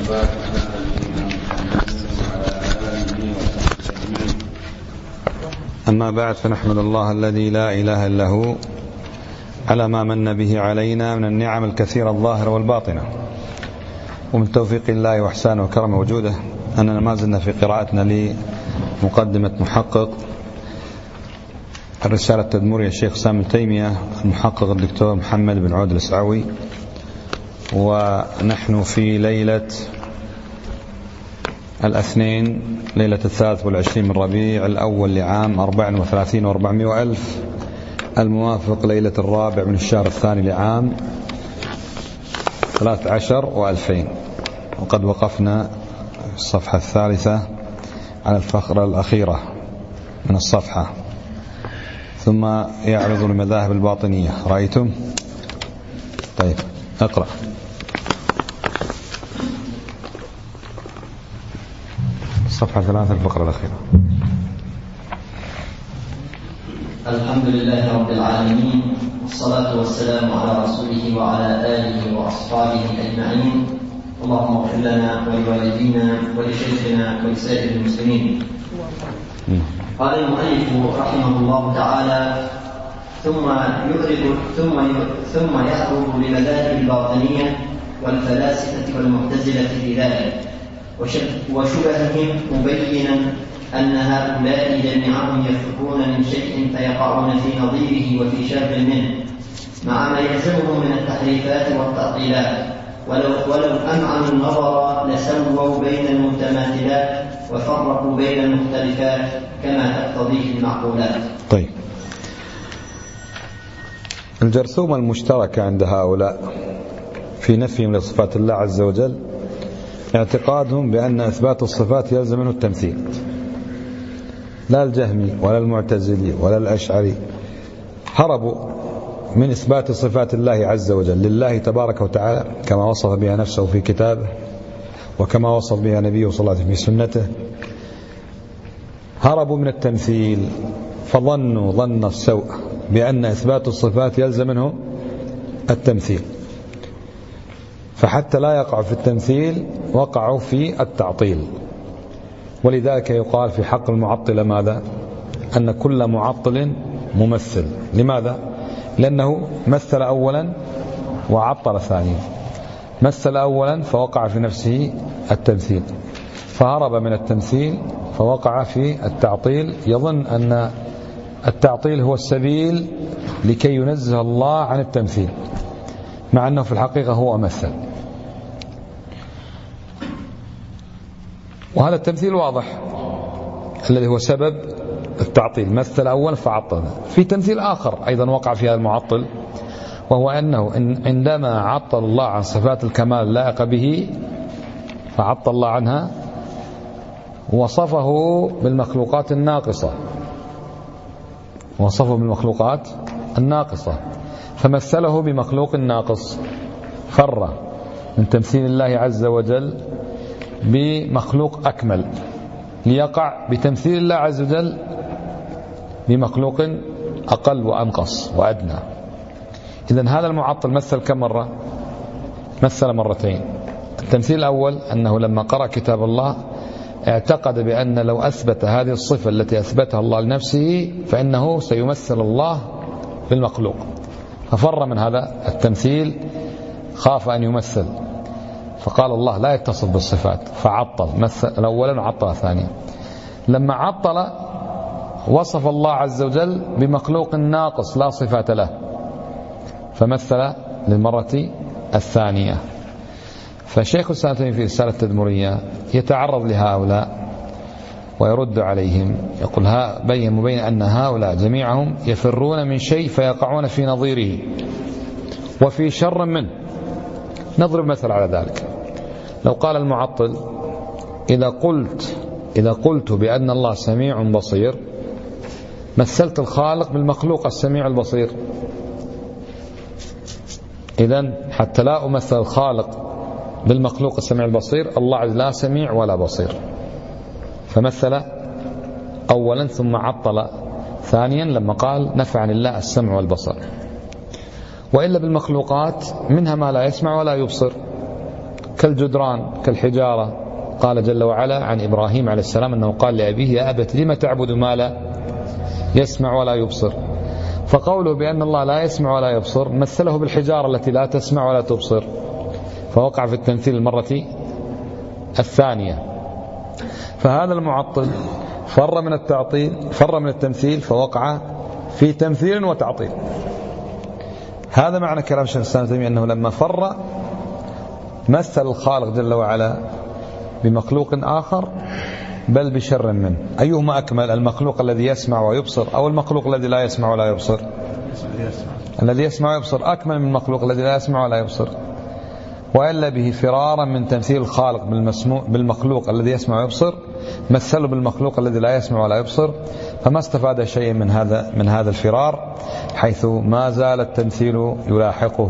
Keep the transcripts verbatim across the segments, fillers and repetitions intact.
والصلاة على نبينا محمد وعلى آله وصحبه أجمعين. أما بعد، فنحمد الله الذي لا إله إلا هو على ما من به علينا من النعم الكثيرة الظاهرة والباطنة، ومن توفيق الله وإحسانه وكرم وجوده أننا ما زلنا في قراءتنا لمقدمة محقق الرسالة التدمرية الشيخ سامي تيمية المحقق الدكتور محمد بن عود الأسعوي، ونحن في ليلة الاثنين ليلة الثالث والعشرين من ربيع الأول لعام أربع وثلاثين وأربعمائة وألف، الموافق ليلة الرابع من الشهر الثاني لعام ثلاث عشر وألفين. وقد وقفنا في الصفحة الثالثة على الفقرة الأخيرة من الصفحة، ثم يعرض المذاهب الباطنية. رأيتم؟ طيب اقرأ. الصفحة ثلاثة الفقرة الأخيرة. الحمد لله رب العالمين، والصلاة والسلام على رسوله وعلى آله وأصحابه أجمعين. اللهم اغفر لنا ولوالدينا ولشيخنا ولسائر المسلمين. قال المؤلف رحمه الله تعالى: ثم يعرض ثم ثم يعرض لمذاهب الباطنية والفلاسفة والمعتزلة في ذلك وشبههم، مبينا أن هؤلاء جميعهم يفرون من شيء فيقعون في نظيره وفي شر منه، مع ما يلزمهم من التحريفات والتعطيلات، ولو, ولو أمعنوا النظر لسووا بين المتماثلات وفرقوا بين المختلفات كما تقتضيه المعقولات. طيب، الجرثومة المشتركة عند هؤلاء في نفيهم لصفات الله عز وجل اعتقادهم بأن إثبات الصفات يلزم منه التمثيل. لا الجهمي ولا المعتزلي ولا الأشعري هربوا من إثبات صفات الله عز وجل لله تبارك وتعالى كما وصف بها نفسه في كتابه وكما وصف بها نبيه صلى الله عليه وسلم في سنته. هربوا من التمثيل، فظنوا ظن السوء بأن إثبات الصفات يلزم منه التمثيل، فحتى لا يقع في التمثيل وقعوا في التعطيل. ولذلك يقال في حق المعطل ماذا؟ أن كل معطل ممثل. لماذا؟ لأنه مثل أولا وعطل ثانيا. مثل أولا فوقع في نفسه التمثيل، فهرب من التمثيل فوقع في التعطيل، يظن أن التعطيل هو السبيل لكي ينزه الله عن التمثيل، مع أنه في الحقيقة هو مثل. وهذا التمثيل واضح الذي هو سبب التعطيل، مثل أولا فعطل. في تمثيل آخر أيضا وقع فيها المعطل، وهو أنه إن عندما عطل الله عن صفات الكمال اللائقة به فعطل الله عنها، وصفه بالمخلوقات الناقصة وصفه بالمخلوقات الناقصة فمثله بمخلوق ناقص، فر من تمثيل الله عز وجل بمخلوق أكمل ليقع بتمثيل الله عز وجل بمخلوق أقل وأنقص وأدنى. إذن هذا المعطل مثل كم مرة؟ مثل مرتين. التمثيل الأول أنه لما قرأ كتاب الله اعتقد بأن لو أثبت هذه الصفة التي أثبتها الله لنفسه فإنه سيمثل الله بالمخلوق، ففر من هذا التمثيل، خاف أن يمثل، فقال الله لا يتصل بالصفات، فعطل مثل أولا وعطل ثانيا. لما عطل وصف الله عز وجل بمخلوق ناقص لا صفات له، فمثل للمرة الثانية. فالشيخ السالتين في رسالة التدمرية يتعرض لهؤلاء ويرد عليهم، يقول ها بين مبين أن هؤلاء جميعهم يفرون من شيء فيقعون في نظيره وفي شر منه. نضرب مثل على ذلك. لو قال المعطل إذا قلت إذا قلت بأن الله سميع بصير مثلت الخالق بالمخلوق السميع البصير، إذن حتى لا أمثل الخالق بالمخلوق السميع البصير، الله لا سميع ولا بصير، فمثل أولا ثم عطل ثانيا لما قال نفع عن الله السمع والبصر. وإلا بالمخلوقات منها ما لا يسمع ولا يبصر، كالجدران كالحجارة. قال جل وعلا عن إبراهيم عليه السلام أنه قال لأبيه يا أبت لم تعبد ما لا يسمع ولا يبصر. فقوله بأن الله لا يسمع ولا يبصر مثله بالحجارة التي لا تسمع ولا تبصر، فوقع في التمثيل المرة الثانية. فهذا المعطل فر من التعطيل فر من التمثيل فوقع في تمثيل وتعطيل. هذا معنى كلام شيخ الإسلام ابن تيمية أنه لما فر مثل الخالق جل وعلا بمخلوق آخر بل بشر منه. أيهما أكمل، المخلوق الذي يسمع ويبصر أو المخلوق الذي لا يسمع ولا يبصر؟ الذي يسمع ويبصر أكمل من المخلوق الذي لا يسمع ولا يبصر. وإلا به فرارا من تمثيل الخالق بالمسموع بالمخلوق الذي يسمع ويبصر مثله بالمخلوق الذي لا يسمع ولا يبصر، فما استفاد شيء من هذا من هذا الفرار، حيث ما زال التمثيل يلاحقه.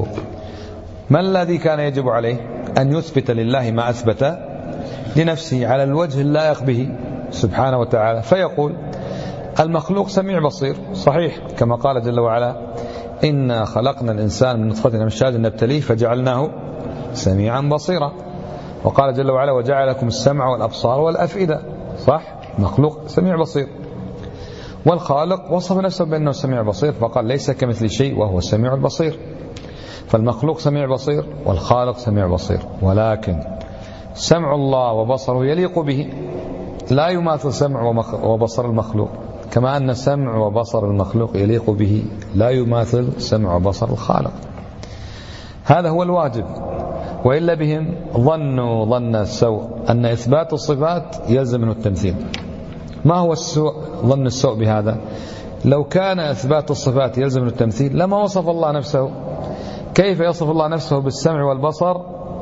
ما الذي كان يجب عليه؟ أن يثبت لله ما أثبت لنفسه على الوجه اللائق به سبحانه وتعالى، فيقول المخلوق سميع بصير، صحيح، كما قال جل وعلا إنا خلقنا الإنسان من نطفة أمشاج نبتليه فجعلناه سميعا بصيرا. وقال جل وعلا وجعل لكم السمع والأبصار والأفئدة، صح، مخلوق سميع بصير. والخالق وصف نفسه بأنه سميع بصير فقال ليس كمثل شيء وهو السميع البصير. فالمخلوق سميع بصير والخالق سميع بصير، ولكن سمع الله وبصره يليق به، لا يماثل سمع وبصر المخلوق، كما أن سمع وبصر المخلوق يليق به لا يماثل سمع وبصر الخالق. هذا هو الواجب. وإلا بهم ظنوا ظن السوء أن إثبات الصفات يلزم منه التمثيل. ما هو السوء؟ ظن السوء بهذا، لو كان إثبات الصفات يلزم منه التمثيل لما وصف الله نفسه. كيف يصف الله نفسه بالسمع والبصر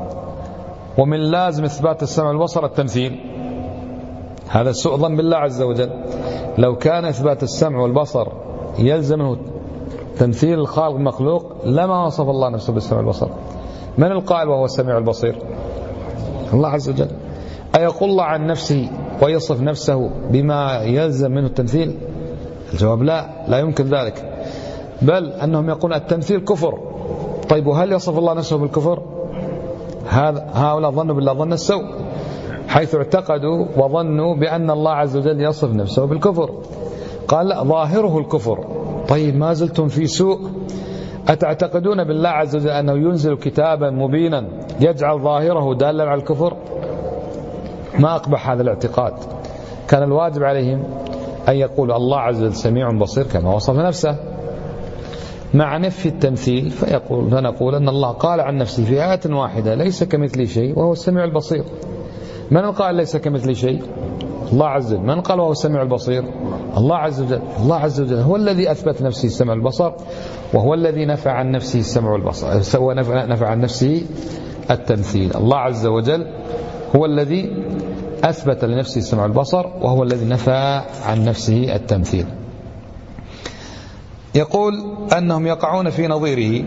ومن لازم إثبات السمع والبصر التمثيل؟ هذا سوء ظن بالله عز وجل. لو كان إثبات السمع والبصر يلزمه تمثيل الخالق المخلوق لما وصف الله نفسه بالسمع والبصر. من القائل وهو السميع البصير؟ الله عز وجل. أيقول الله عن نفسه ويصف نفسه بما يلزم منه التمثيل؟ الجواب لا، لا يمكن ذلك، بل أنهم يقولون التمثيل كفر. طيب وهل يصف الله نفسه بالكفر؟ هذا هؤلاء ظنوا بالله ظن السوء، حيث اعتقدوا وظنوا بأن الله عز وجل يصف نفسه بالكفر. قال لا، ظاهره الكفر. طيب ما زلتم في سوء، أتعتقدون بالله عز وجل أنه ينزل كتابا مبينا يجعل ظاهره دالا على الكفر؟ ما أقبح هذا الاعتقاد. كان الواجب عليهم أن يقولوا الله عز وجل سميع بصير كما وصف نفسه، مع نفي التمثيل فيقول فنقول أن الله قال عن نفسه في آية واحدة ليس كمثلي شيء وهو السميع البصير. من قال ليس كمثلي شيء؟ الله عز وجل. من قال وهو السميع البصير؟ الله عز وجل. الله عز وجل هو الذي أثبت نفسه السمع والبصر، وهو الذي نفع عن نفسه السمع والبصر، سوى نفع عن نفسه التمثيل. الله عز وجل هو الذي أثبت لنفسه السمع والبصر، وهو الذي نفع عن نفسه التمثيل. يقول أنهم يقعون في نظيره.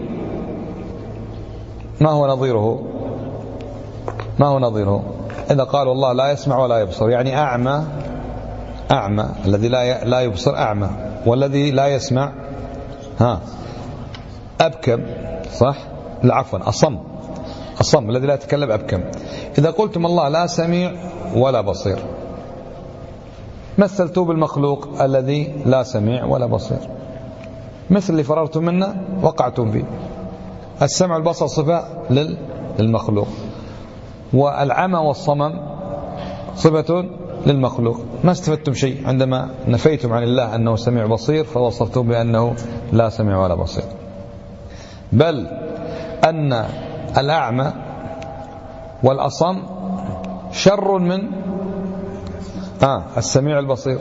ما هو نظيره؟ ما هو نظيره؟ إذا قالوا الله لا يسمع ولا يبصر، يعني أعمى، أعمى الذي لا لا يبصر أعمى، والذي لا يسمع ها أبكم، صح؟ لا عفوا أصم، أصم الذي لا يتكلم أبكم. إذا قلتم الله لا سميع ولا بصير مثلتوا بالمخلوق الذي لا سميع ولا بصير، مثل اللي فررتم منه وقعتم فيه. السمع والبصر صفة للمخلوق، والعمى والصمم صفة للمخلوق. ما استفدتم شيء عندما نفيتم عن الله أنه سميع بصير فوصفتم بأنه لا سميع ولا بصير، بل أن الأعمى والأصم شر من آه السميع البصير.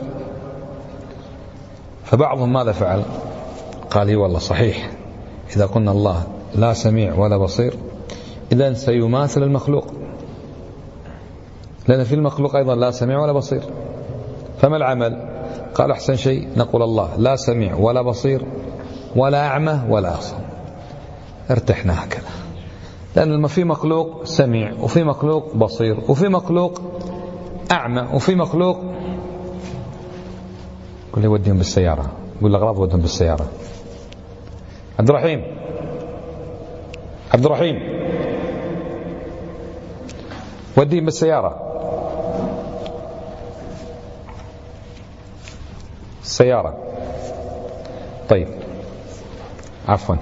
فبعضهم ماذا فعل؟ قال لي والله صحيح، إذا قلنا الله لا سميع ولا بصير إذن سيماثل المخلوق، لأن في المخلوق أيضا لا سميع ولا بصير. فما العمل؟ قال أحسن شيء نقول الله لا سميع ولا بصير ولا أعمى ولا أصم، ارتحنا هكذا، لأن في مخلوق سميع وفي مخلوق بصير وفي مخلوق أعمى وفي مخلوق. قل لي وديهم بالسيارة، قل الأغراض ودهم بالسيارة. عبد الرحيم، عبد الرحيم وديهم بالسيارة، السيارة. طيب عفوا،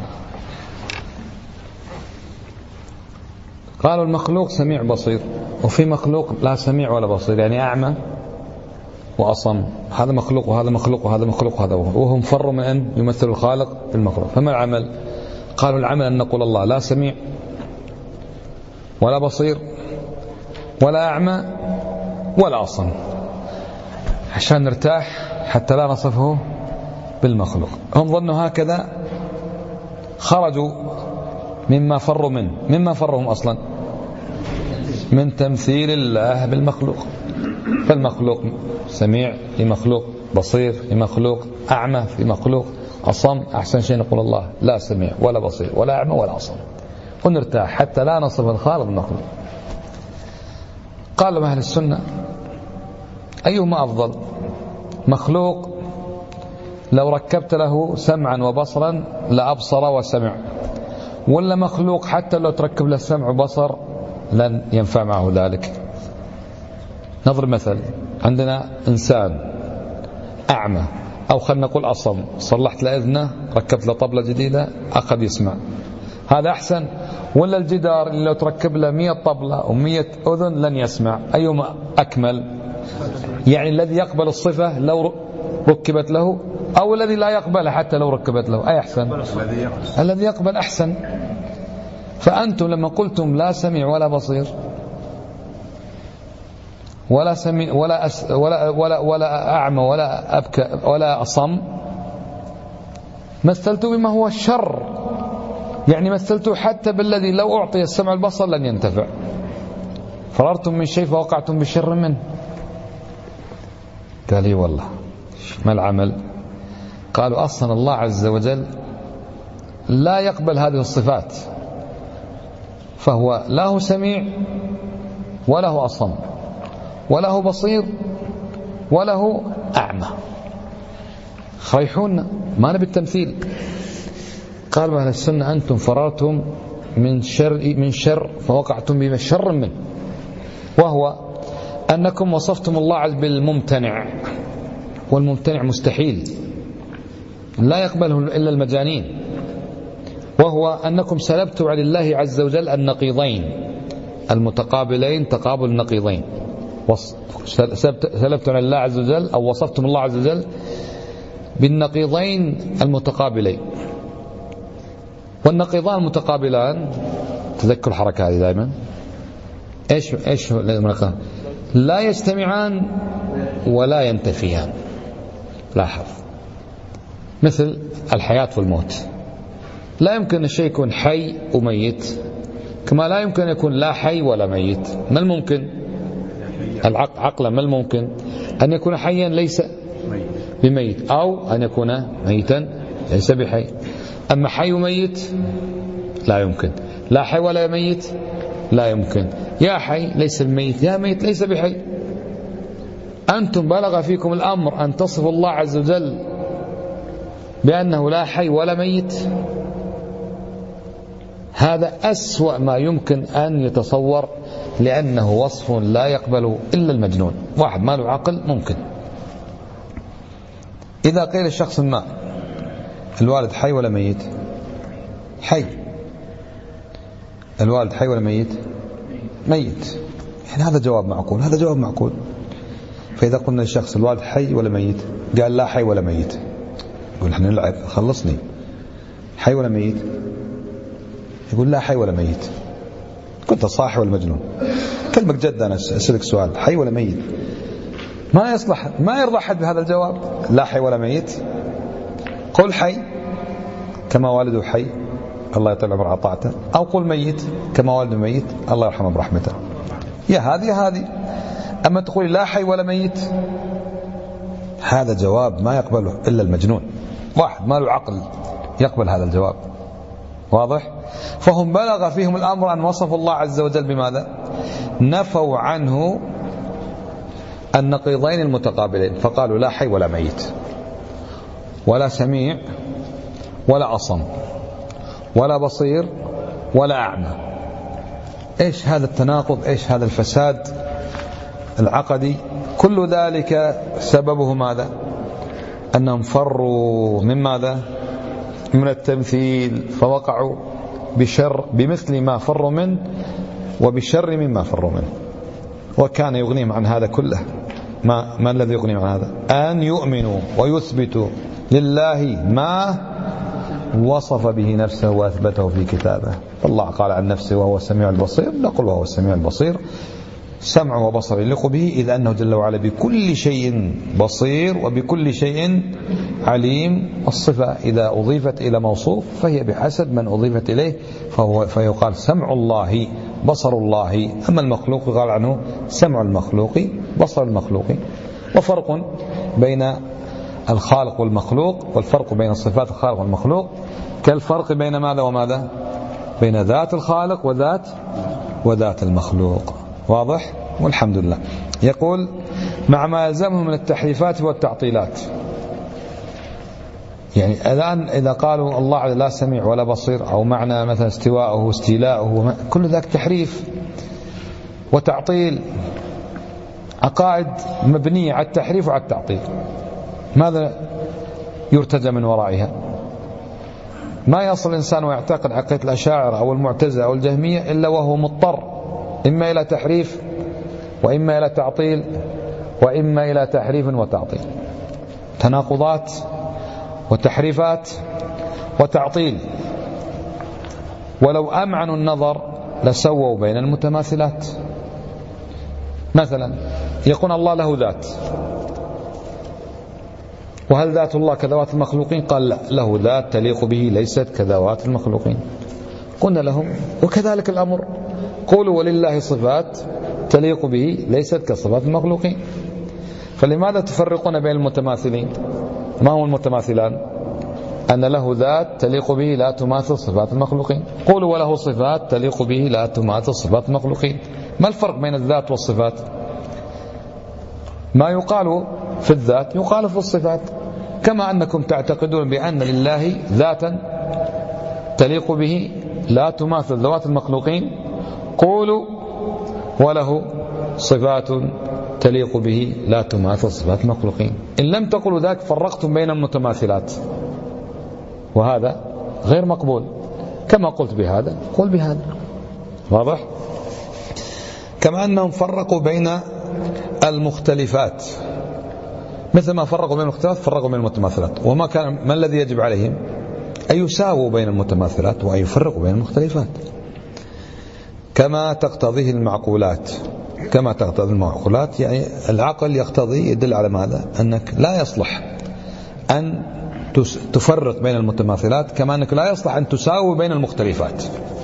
قالوا المخلوق سميع بصير، وفي مخلوق لا سميع ولا بصير، يعني أعمى وأصم. هذا مخلوق وهذا مخلوق وهذا مخلوق وهذا مخلوق، وهم فروا من أن يمثل الخالق في المخلوق. فما العمل؟ قالوا العمل أن نقول الله لا سميع ولا بصير ولا أعمى ولا أصم، عشان نرتاح حتى لا نصفه بالمخلوق. هم ظنوا هكذا، خرجوا مما فروا منه. مما فرهم أصلا من تمثيل الله بالمخلوق. فالمخلوق سميع في مخلوق، بصير في مخلوق، أعمى في مخلوق، أصم. أحسن شيء نقول الله لا سميع ولا بصير ولا أعمى ولا أصم، ونرتاح حتى لا نصف الخالق بالمخلوق. قال أهل السنة أيهما أفضل؟ مخلوق لو ركبت له سمعا وبصرا لأبصر وسمع، ولا مخلوق حتى لو تركب له سمع وبصر لن ينفع معه ذلك؟ نضرب مثل، عندنا إنسان أعمى، أو خلنا نقول أصم، صلحت له إذنه، ركبت له طبلة جديدة، أخذ يسمع، هذا أحسن؟ ولا الجدار اللي لو تركب له مية طبلة ومية أذن لن يسمع؟ أيهما أكمل؟ يعني الذي يقبل الصفة لو ركبت له، أو الذي لا يقبل حتى لو ركبت له؟ أي أحسن؟ الذي يقبل أحسن. فأنتم لما قلتم لا سميع ولا بصير ولا سميع ولا أس ولا ولا ولا أعمى ولا أبكى ولا أصم، مثلتوا بما هو الشر، يعني مثلتوا حتى بالذي لو أعطي السمع والبصر لن ينتفع. فررتم من شيء فوقعتم بشر منه. قال لي والله ما العمل؟ قالوا أصلا الله عز وجل لا يقبل هذه الصفات، فهو لا هو سميع ولا هو أصم ولا هو بصير ولا هو أعمى. خيحونا، ما نبي التمثيل. قالوا أهل السنة أنتم فررتم من شر من شر فوقعتم بشر منه، وهو أنكم وصفتم الله عز وجل بالممتنع، والممتنع مستحيل لا يقبله إلا المجانين، وهو أنكم سلبتم عن الله عز وجل النقيضين المتقابلين تقابل النقيضين. سلبتم عن الله عز وجل أو وصفتم الله عز وجل بالنقيضين المتقابلين. والنقيضان المتقابلان، تذكر الحركة هذه دائما، ايش ايش لا يجتمعان ولا ينتفيان. لاحظ، مثل الحياة والموت، لا يمكن الشيء يكون حي وميت، كما لا يمكن أن يكون لا حي ولا ميت. ما الممكن؟ العقل عقلا ما الممكن؟ أن يكون حيا ليس بميت، أو أن يكون ميتا ليس بحي. أما حي وميت لا يمكن، لا حي ولا ميت لا يمكن، يا حي ليس بميت يا ميت ليس بحي. أنتم بلغ فيكم الأمر أن تصفوا الله عز وجل بأنه لا حي ولا ميت، هذا أسوأ ما يمكن أن يتصور، لأنه وصف لا يقبله إلا المجنون. واحد ما له عقل ممكن. إذا قيل الشخص ما الوالد حي ولا ميت؟ حي. الوالد حي ولا ميت؟ ميت. يعني هذا جواب معقول، هذا جواب معقول. فإذا قلنا للشخص الوالد حي ولا ميت؟ قال لا حي ولا ميت، يقول احنا نلعب، خلصني. حي ولا ميت؟ يقول لا حي ولا ميت. كنت صاحي ولا مجنون؟ كلمة جد. أنا أسألك سؤال، حي ولا ميت؟ ما يصلح، ما يرضى أحد بهذا الجواب. لا حي ولا ميت. قل حي كما والده حي الله يطول عمر عطاعته، أو قل ميت كما والده ميت الله يرحمه برحمته. يا هذه يا هذه. أما تقول لا حي ولا ميت، هذا جواب ما يقبله إلا المجنون. واحد ما له عقل يقبل هذا الجواب. واضح؟ فهم بلغ فيهم الأمر أن وصفوا الله عز وجل بماذا؟ نفوا عنه النقيضين المتقابلين، فقالوا لا حي ولا ميت ولا سميع ولا أصم ولا بصير ولا أعمى. إيش هذا التناقض؟ إيش هذا الفساد العقدي؟ كل ذلك سببه ماذا؟ أنهم فروا من ماذا؟ من التمثيل، فوقعوا بشر بمثل ما فروا منه وبشر مما فروا منه. وكان يغنيهم عن هذا كله ما, ما الذي يغنيهم عن هذا؟ أن يؤمنوا ويثبتوا لله ما وصف به نفسه وأثبته في كتابه. الله قال عن نفسه وهو السميع البصير، نقول وهو السميع البصير، سمع وبصر يليق به، إذ أنه جل وعلا بكل شيء بصير وبكل شيء عليم. الصفة إذا أضيفت إلى موصوف فهي بحسب من أضيفت إليه، فهو فيقال سمع الله بصر الله. أما المخلوق قال عنه سمع المخلوق بصر المخلوق. وفرق بين الخالق والمخلوق، والفرق بين صفات الخالق والمخلوق كالفرق بين ماذا وماذا؟ بين ذات الخالق وذات وذات المخلوق. واضح؟ والحمد لله. يقول مع ما يلزمه من التحريفات والتعطيلات. يعني الآن إذا قالوا الله لا سميع ولا بصير، أو معنى مثلا استواءه واستيلاءه، كل ذلك تحريف وتعطيل، عقائد مبنية على التحريف وعلى التعطيل. ماذا يرتجى من ورائها؟ ما يصل الإنسان ويعتقد عقيدة الأشاعرة أو المعتزلة أو الجهمية إلا وهو مضطر إما إلى تحريف وإما إلى تعطيل وإما إلى تحريف وتعطيل، تناقضات وتحريفات وتعطيل. ولو أمعنوا النظر لسووا بين المتماثلات. مثلا يقول الله له ذات، وهل ذات الله كذوات المخلوقين؟ قال لا، له ذات تليق به ليست كذوات المخلوقين. قلنا لهم وكذلك الأمر، قولوا ولله صفات تليق به ليست كصفات المخلوقين. فلماذا تفرقون بين المتماثلين؟ ما هو المتماثلان؟ أن له ذات تليق به لا تماثل صفات المخلوقين. قولوا وله صفات تليق به لا تماثل صفات المخلوقين. ما الفرق بين الذات والصفات؟ ما يقال في الذات يقال في الصفات. كما أنكم تعتقدون بأن لله ذاتا تليق به لا تماثل ذوات المخلوقين، قولوا وله صفات تليق به لا تماثل صفات المخلوقين. إن لم تقولوا ذلك فرقتم بين المتماثلات، وهذا غير مقبول. كما قلت بهذا قل بهذا. واضح؟ كما أنهم فرقوا بين المختلفات، مثل ما فرقوا بين المختلفات فرقوا بين المتماثلات. وما كان ما الذي يجب عليهم؟ أن يساووا بين المتماثلات وأن يفرقوا بين المختلفات كما تقتضيه المعقولات. كما تقتضي المعقولات، يعني العقل يقتضي يدل على ماذا؟ أنك لا يصلح أن تفرق بين المتماثلات، كما أنك لا يصلح أن تساوي بين المختلفات.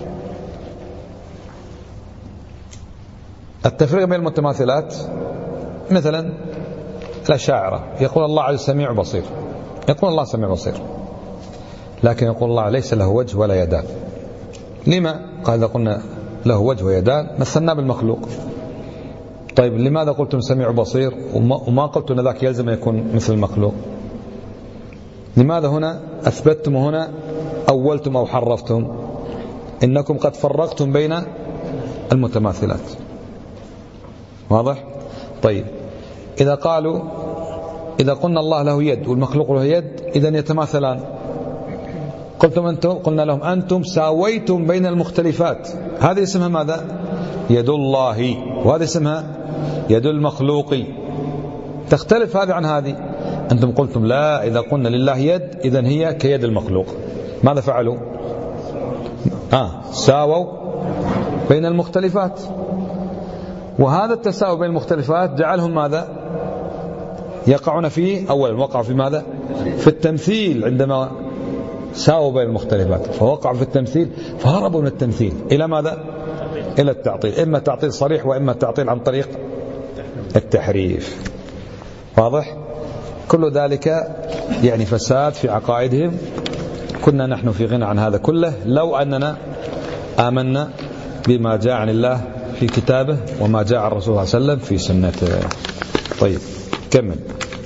التفريق بين المتماثلات مثلا الأشاعرة يقول الله عز سميع بصير، يقول الله سميع بصير، لكن يقول الله ليس له وجه ولا يدان. لما؟ قال إذا قلنا له وجه ويدان مثلنا بالمخلوق. طيب لماذا قلتم سميع بصير وما قلتم ذاك يلزم يكون مثل المخلوق؟ لماذا هنا أثبتتم هنا أولتم أو حرفتم؟ إنكم قد فرقتم بين المتماثلات. واضح؟ طيب إذا قالوا إذا قلنا الله له يد والمخلوق له يد إذن يتماثلان، قلتم أنتم قلنا لهم أنتم ساويتم بين المختلفات، هذه اسمها ماذا؟ يد الله، وهذه اسمها يد المخلوق. تختلف هذه عن هذه. أنتم قلتم لا، إذا قلنا لله يد إذن هي كيد المخلوق. ماذا فعلوا؟ آه ساووا بين المختلفات، وهذا التساوي بين المختلفات جعلهم ماذا؟ يقعون فيه. أولا وقعوا في ماذا؟ في التمثيل، عندما ساووا بين المختلفات فوقعوا في التمثيل، فهربوا من التمثيل إلى ماذا؟ إلى التعطيل، إما تعطيل صريح وإما تعطيل عن طريق التحريف. واضح؟ كل ذلك يعني فساد في عقائدهم. كنا نحن في غنى عن هذا كله لو أننا آمنا بما جاء عن الله في كتابه وما جاء عن الرسول صلى الله عليه وسلم في سنته. طيب كمل.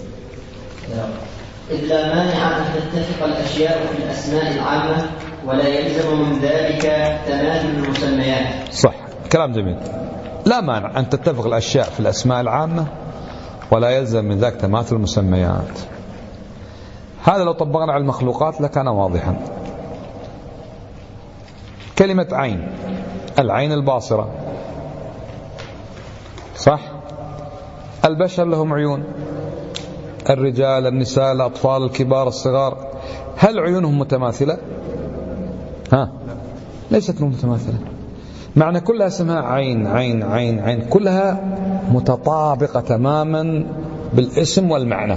إذ لا مانع أن تتفق الأشياء في الأسماء العامة ولا يلزم من ذلك تماثل المسميات. صح، كلام جميل. لا مانع أن تتفق الأشياء في الأسماء العامة ولا يلزم من ذلك تماثل المسميات. هذا لو طبقنا على المخلوقات لكان واضحا. كلمة عين، العين الباصرة، صح؟ البشر لهم عيون، الرجال، النساء، الأطفال، الكبار، الصغار، هل عيونهم متماثلة؟ ها؟ ليست متماثلة. معنى كلها اسمها عين عين عين عين، كلها متطابقة تماما بالاسم والمعنى.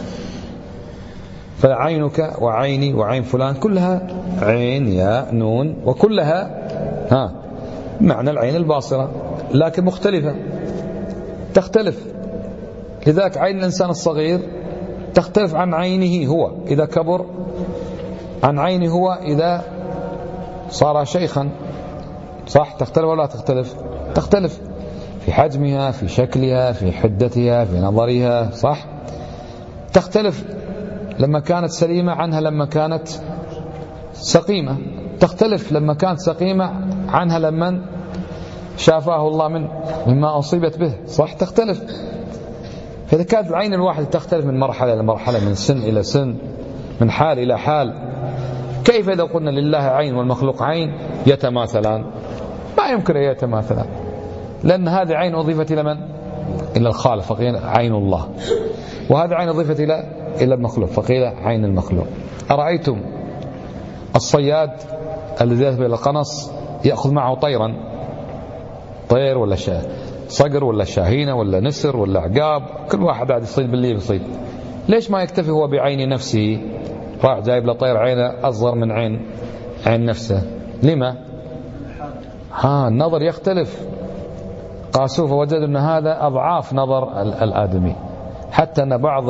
فعينك وعيني وعين فلان كلها عين ياء نون، وكلها ها معنى العين الباصرة، لكن مختلفة، تختلف. لذلك عين الإنسان الصغير تختلف عن عينه هو إذا كبر، عن عينه هو إذا صار شيخا، صح؟ تختلف ولا تختلف؟ تختلف في حجمها، في شكلها، في حدتها، في نظرها، صح؟ تختلف لما كانت سليمة عنها لما كانت سقيمة، تختلف لما كانت سقيمة عنها لما شافاه الله من مما أصيبت به، صح؟ تختلف. فإذا كانت العين الواحدة تختلف من مرحلة إلى مرحلة، من سن إلى سن، من حال إلى حال، كيف إذا قلنا لله عين والمخلوق عين يتماثلان؟ ما يمكن أن يتماثلان، لأن هذه عين أضيفت إلى من؟ إلى الخالق فقيل عين الله، وهذه عين أضيفت إلى إلى المخلوق فقيل عين المخلوق. أرأيتم الصياد الذي يذهب إلى القنص يأخذ معه طيرا، طير ولا شاه صقر ولا شاهينة ولا نسر ولا عقاب، كل واحد قاعد يصيد باللي يصيد. ليش ما يكتفي هو بعين نفسه؟ راح جايب له طير عينه أصغر من عين عين نفسه. لما؟ ها النظر يختلف. قاسوه فوجدوا أن هذا أضعاف نظر الآدمي، حتى أن بعض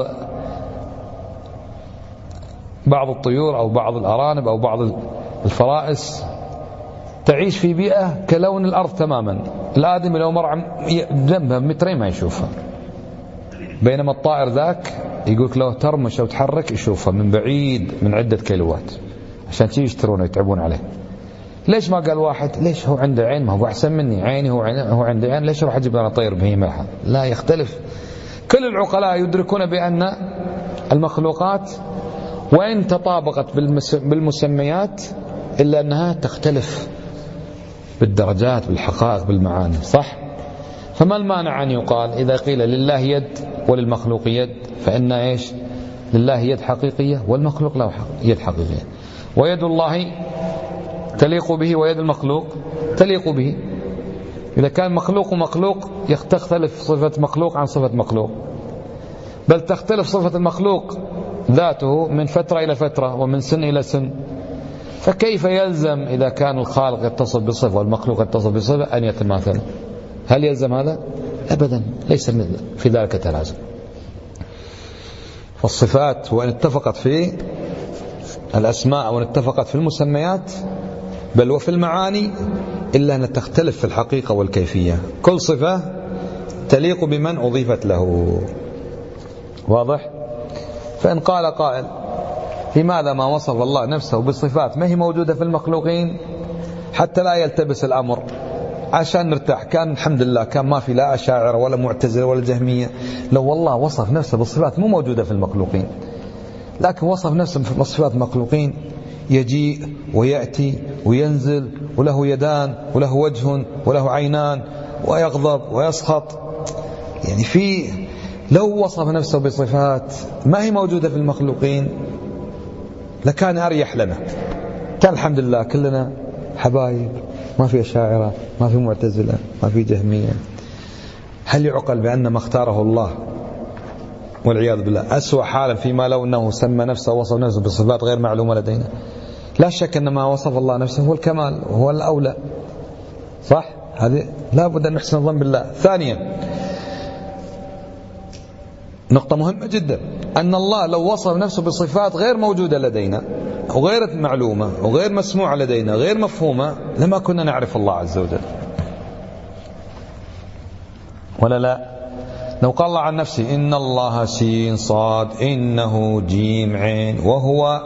بعض الطيور أو بعض الأرانب أو بعض الفرائس تعيش في بيئة كلون الأرض تماما، الآدمي لو مر جنبها مترين ما يشوفها، بينما الطائر ذاك يقولك لو ترمش أو تحرك يشوفها من بعيد من عدة كيلوات، عشان تيجي يشترونه يتعبون عليه. ليش ما قال واحد ليش هو عنده عين، ما هو أحسن مني، عيني هو هو عنده عين، ليش أروح أجيب أنا طير بهيمة؟ لا، يختلف. كل العقلاء يدركون بأن المخلوقات وإن تطابقت بالمسميات إلا أنها تختلف بالدرجات بالحقائق بالمعاني، صح؟ فما المانع أن يقال إذا قيل لله يد وللمخلوق يد، فإن إيش؟ لله يد حقيقية والمخلوق له يد حقيقية، ويد الله تليق به ويد المخلوق تليق به. إذا كان مخلوق ومخلوق تختلف صفة مخلوق عن صفة مخلوق، بل تختلف صفة المخلوق ذاته من فترة إلى فترة ومن سن إلى سن، فكيف يلزم إذا كان الخالق يتصف بصفة والمخلوق يتصف بصفة أن يتماثل؟ هل يلزم هذا؟ أبدا، ليس في ذلك تلازم. فالصفات وإن اتفقت في الأسماء وإن اتفقت في المسميات بل وفي المعاني إلا أن تختلف في الحقيقة والكيفية، كل صفة تليق بمن أضيفت له. واضح؟ فإن قال قائل لماذا ما وصف الله نفسه بصفات ما هي موجودة في المخلوقين حتى لا يلتبس الأمر، عشان نرتاح؟ كان الحمد لله كان ما في لا أشاعرة ولا معتزلة ولا جهمية. لو والله وصف نفسه بصفات مو موجودة في المخلوقين، لكن وصف نفسه بصفات المخلوقين، يجيء ويأتي وينزل وله يدان وله وجه وله عينان ويغضب ويسخط، يعني في لو وصف نفسه بصفات ما هي موجودة في المخلوقين لكان أريح لنا. كان الحمد لله كلنا حبايب، ما في أشاعرة، ما في معتزلة، ما في جهمية. هل يعقل بأن ما اختاره الله والعياذ بالله أسوأ حالا فيما لو أنه سمى نفسه ووصف نفسه بصفات غير معلومة لدينا؟ لا شك أن ما وصف الله نفسه هو الكمال وهو الأولى، صح؟ هذه لا بد أن نحسن الظن بالله. ثانيا، نقطة مهمة جدا، أن الله لو وصف نفسه بصفات غير موجودة لدينا وغير معلومة وغير مسموعة لدينا غير مفهومة لما كنا نعرف الله عز وجل، ولا لا؟ لو قال الله عن نفسه إن الله سين صاد إنه جيم عين وهو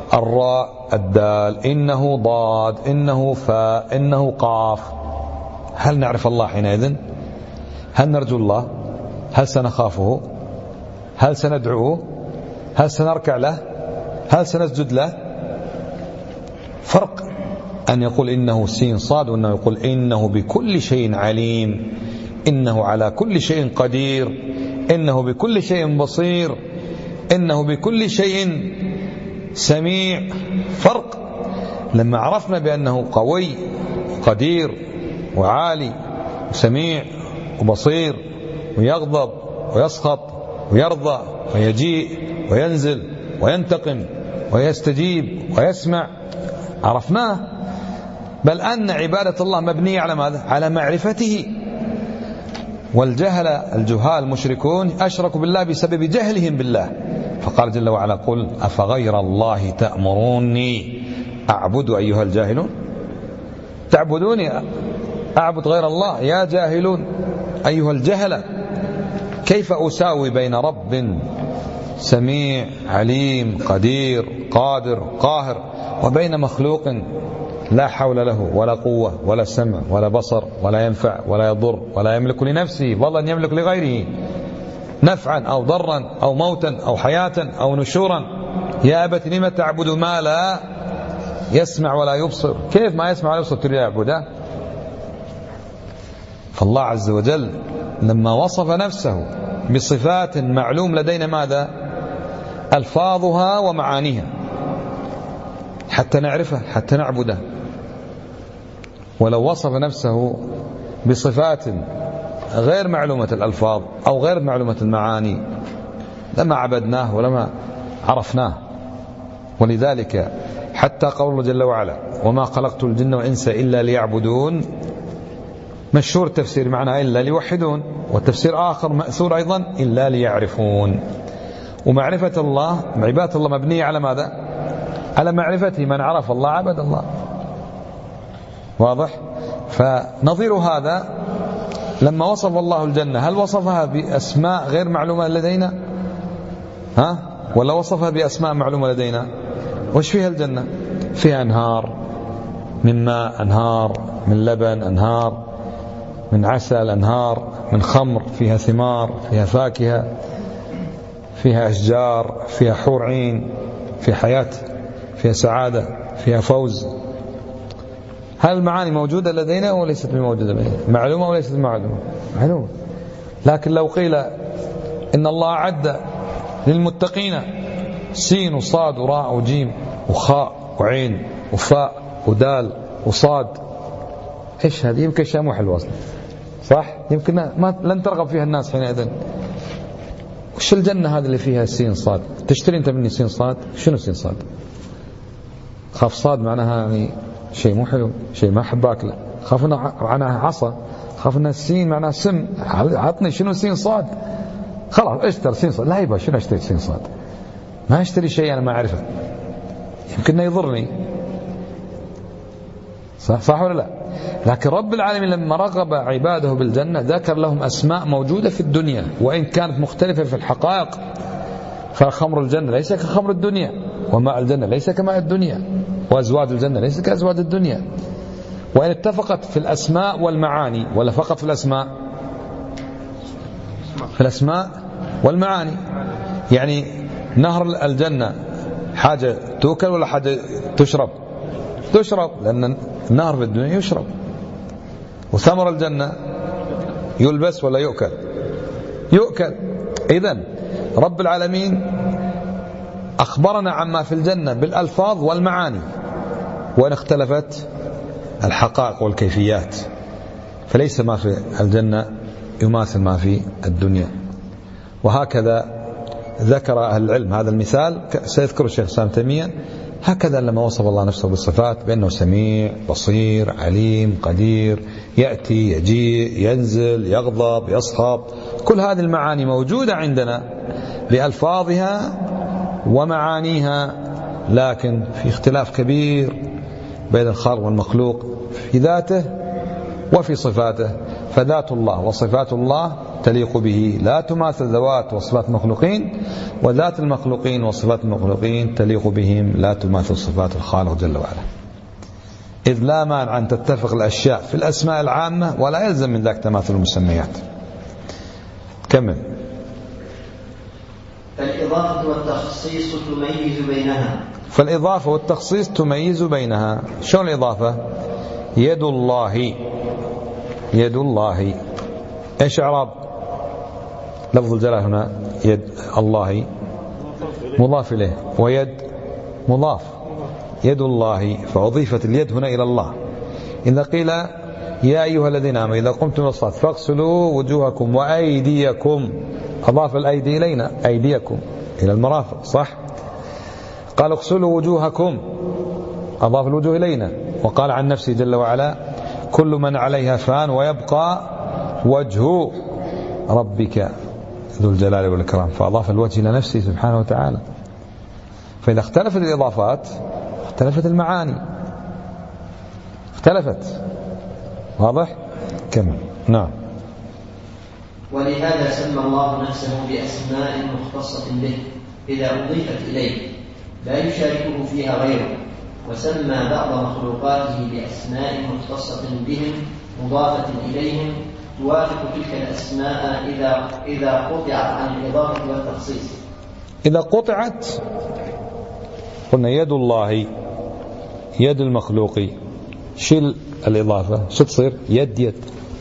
الراء الدال إنه ضاد إنه فاء إنه قاف، هل نعرف الله حينئذ؟ هل نرجو الله؟ هل سنخافه؟ هل سندعوه؟ هل سنركع له؟ هل سنسجد له؟ فرق أن يقول إنه سين صاد وأنه يقول إنه بكل شيء عليم، إنه على كل شيء قدير، إنه بكل شيء بصير، إنه بكل شيء سميع. فرق. لما عرفنا بأنه قوي قدير وعالي وسميع وبصير ويغضب ويسخط ويرضى ويجيء وينزل وينتقم ويستجيب ويسمع، عرفناه. بل أن عبادة الله مبنية على ماذا؟ على معرفته. والجهل الجهال المشركون أشركوا بالله بسبب جهلهم بالله، فقال جل وعلا قل أفغير الله تأمروني أعبد أيها الجاهلون؟ تعبدوني أعبد غير الله يا جاهلون أيها الجهلة؟ كيف أساوي بين رب سميع عليم قدير قادر قاهر وبين مخلوق لا حول له ولا قوة ولا سمع ولا بصر ولا ينفع ولا يضر ولا يملك لنفسه فضلا يملك لغيره نفعا أو ضرا أو موتا أو حياة أو نشورا؟ يا أبت لم تعبد ما لا يسمع ولا يبصر؟ كيف ما يسمع ولا يبصر تريد يعبده؟ فالله عز وجل لما وصف نفسه بصفات معلوم لدينا ماذا؟ ألفاظها ومعانيها حتى نعرفه حتى نعبده. ولو وصف نفسه بصفات غير معلومة الألفاظ أو غير معلومة المعاني لما عبدناه ولما عرفناه. ولذلك حتى قول الله جل وعلا وما خلقت الجن والإنس إلا ليعبدون، مشهور التفسير معناه إلا ليوحدون، والتفسير آخر مأثور أيضا إلا ليعرفون. ومعرفة الله عبادة الله مبنية على ماذا؟ على معرفته. من عرف الله عبد الله. واضح؟ فنظير هذا لما وصف الله الجنة هل وصفها بأسماء غير معلومة لدينا؟ ها؟ ولا وصفها بأسماء معلومة لدينا؟ وش فيها الجنة؟ فيها أنهار من ماء، أنهار من لبن، أنهار من عسل، أنهار من خمر، فيها ثمار، فيها فاكهة، فيها أشجار، فيها حور عين، فيها حياة، فيها سعادة، فيها فوز. هل المعاني موجودة لدينا أو ليست موجودة لدينا؟ معلومة أو ليست معلومة؟ معلومة. لكن لو قيل إن الله أعد للمتقين سين وصاد وراء وجيم وخاء وعين وفاء ودال وصاد، إيش هذه؟ يمكن شيء مو حلو أصلا، صح؟ يمكن ما لن ترغب فيها الناس حينئذ. وش الجنة هذه اللي فيها سين صاد؟ تشتري أنت مني سين صاد؟ شنو سين صاد؟ خاف صاد معناها يعني شيء مو حلو، شيء ما أحب أكله. خاف أنها معناها عصا، خاف أنها سين معناها سم. عطني شنو سين صاد؟ خلاص اشتري سين صاد. لا يبا شنو اشتري سين صاد؟ ما اشتري شيء أنا ما أعرفه، يمكن يضرني، صح, صح ولا لا؟ لكن رب العالمين لما رغب عباده بالجنة ذكر لهم أسماء موجودة في الدنيا وإن كانت مختلفة في الحقائق. فخمر الجنة ليس كخمر الدنيا، وماء الجنة ليس كماء الدنيا، وأزواج الجنة ليس كأزواج الدنيا. وإن اتفقت في الأسماء والمعاني ولا فقط في الأسماء؟ في الأسماء والمعاني. يعني نهر الجنة حاجة تؤكل ولا حاجة تشرب؟ تشرب، لأن النهر في الدنيا يشرب. وثمر الجنة يلبس ولا يؤكل؟ يؤكل. إذن رب العالمين أخبرنا عما في الجنة بالألفاظ والمعاني، وإن اختلفت الحقائق والكيفيات، فليس ما في الجنة يماثل ما في الدنيا. وهكذا ذكر أهل العلم هذا المثال، سيذكر الشيخ الإسلام ابن تيمية، هكذا لما وصف الله نفسه بالصفات بأنه سميع بصير عليم قدير، يأتي يجيء ينزل يغضب يصخب، كل هذه المعاني موجودة عندنا بألفاظها ومعانيها، لكن في اختلاف كبير بين الخالق والمخلوق في ذاته وفي صفاته. فذات الله وصفات الله تليق به، لا تماثل ذوات وصفات المخلوقين، وذات المخلوقين وصفات المخلوقين تليق بهم لا تماثل صفات الخالق جل وعلا. إذ لا مانع أن تتفق الأشياء في الأسماء العامة ولا يلزم من ذلك تماثل المسميات. كمل. فالإضافة والتخصيص تميز بينها فالإضافة والتخصيص تميز بينها. شلون الإضافة؟ يد الله، يد الله إيش إعراب لفظ الجلالة هنا؟ يد الله مضاف إليه، ويد مضاف، يد الله، فأضيفت اليد هنا إلى الله. إذا قيل يا أيها الذين آمنوا إذا قمتم إلى الصلاة فاغسلوا وجوهكم وأيديكم، أضاف الأيدي إلينا، أيديكم إلى المرافق، صح؟ قال اغسلوا وجوهكم، أضاف الوجوه إلينا. وقال عن نفسه جل وعلا كل من عليها فان ويبقى وجه ربك ذو الجلال والإكرام، فأضاف الوجه إلى نفسه سبحانه وتعالى. فإذا اختلفت الإضافات اختلفت المعاني، اختلفت. واضح؟ كمل. نعم. ولهذا سمى الله نفسه بأسماء مختصة به إذا أضيفت إليه لا يشاركه فيها غيره، وسمى بعض مخلوقاته بأسماء مختصة بهم مضافة إليهم توافق تلك الأسماء إذا إذا قطعت عن الإضافة والتخصيص. إذا قطعت قلنا يد الله، يد المخلوق، شيل الإضافة شو تصير؟ يد يد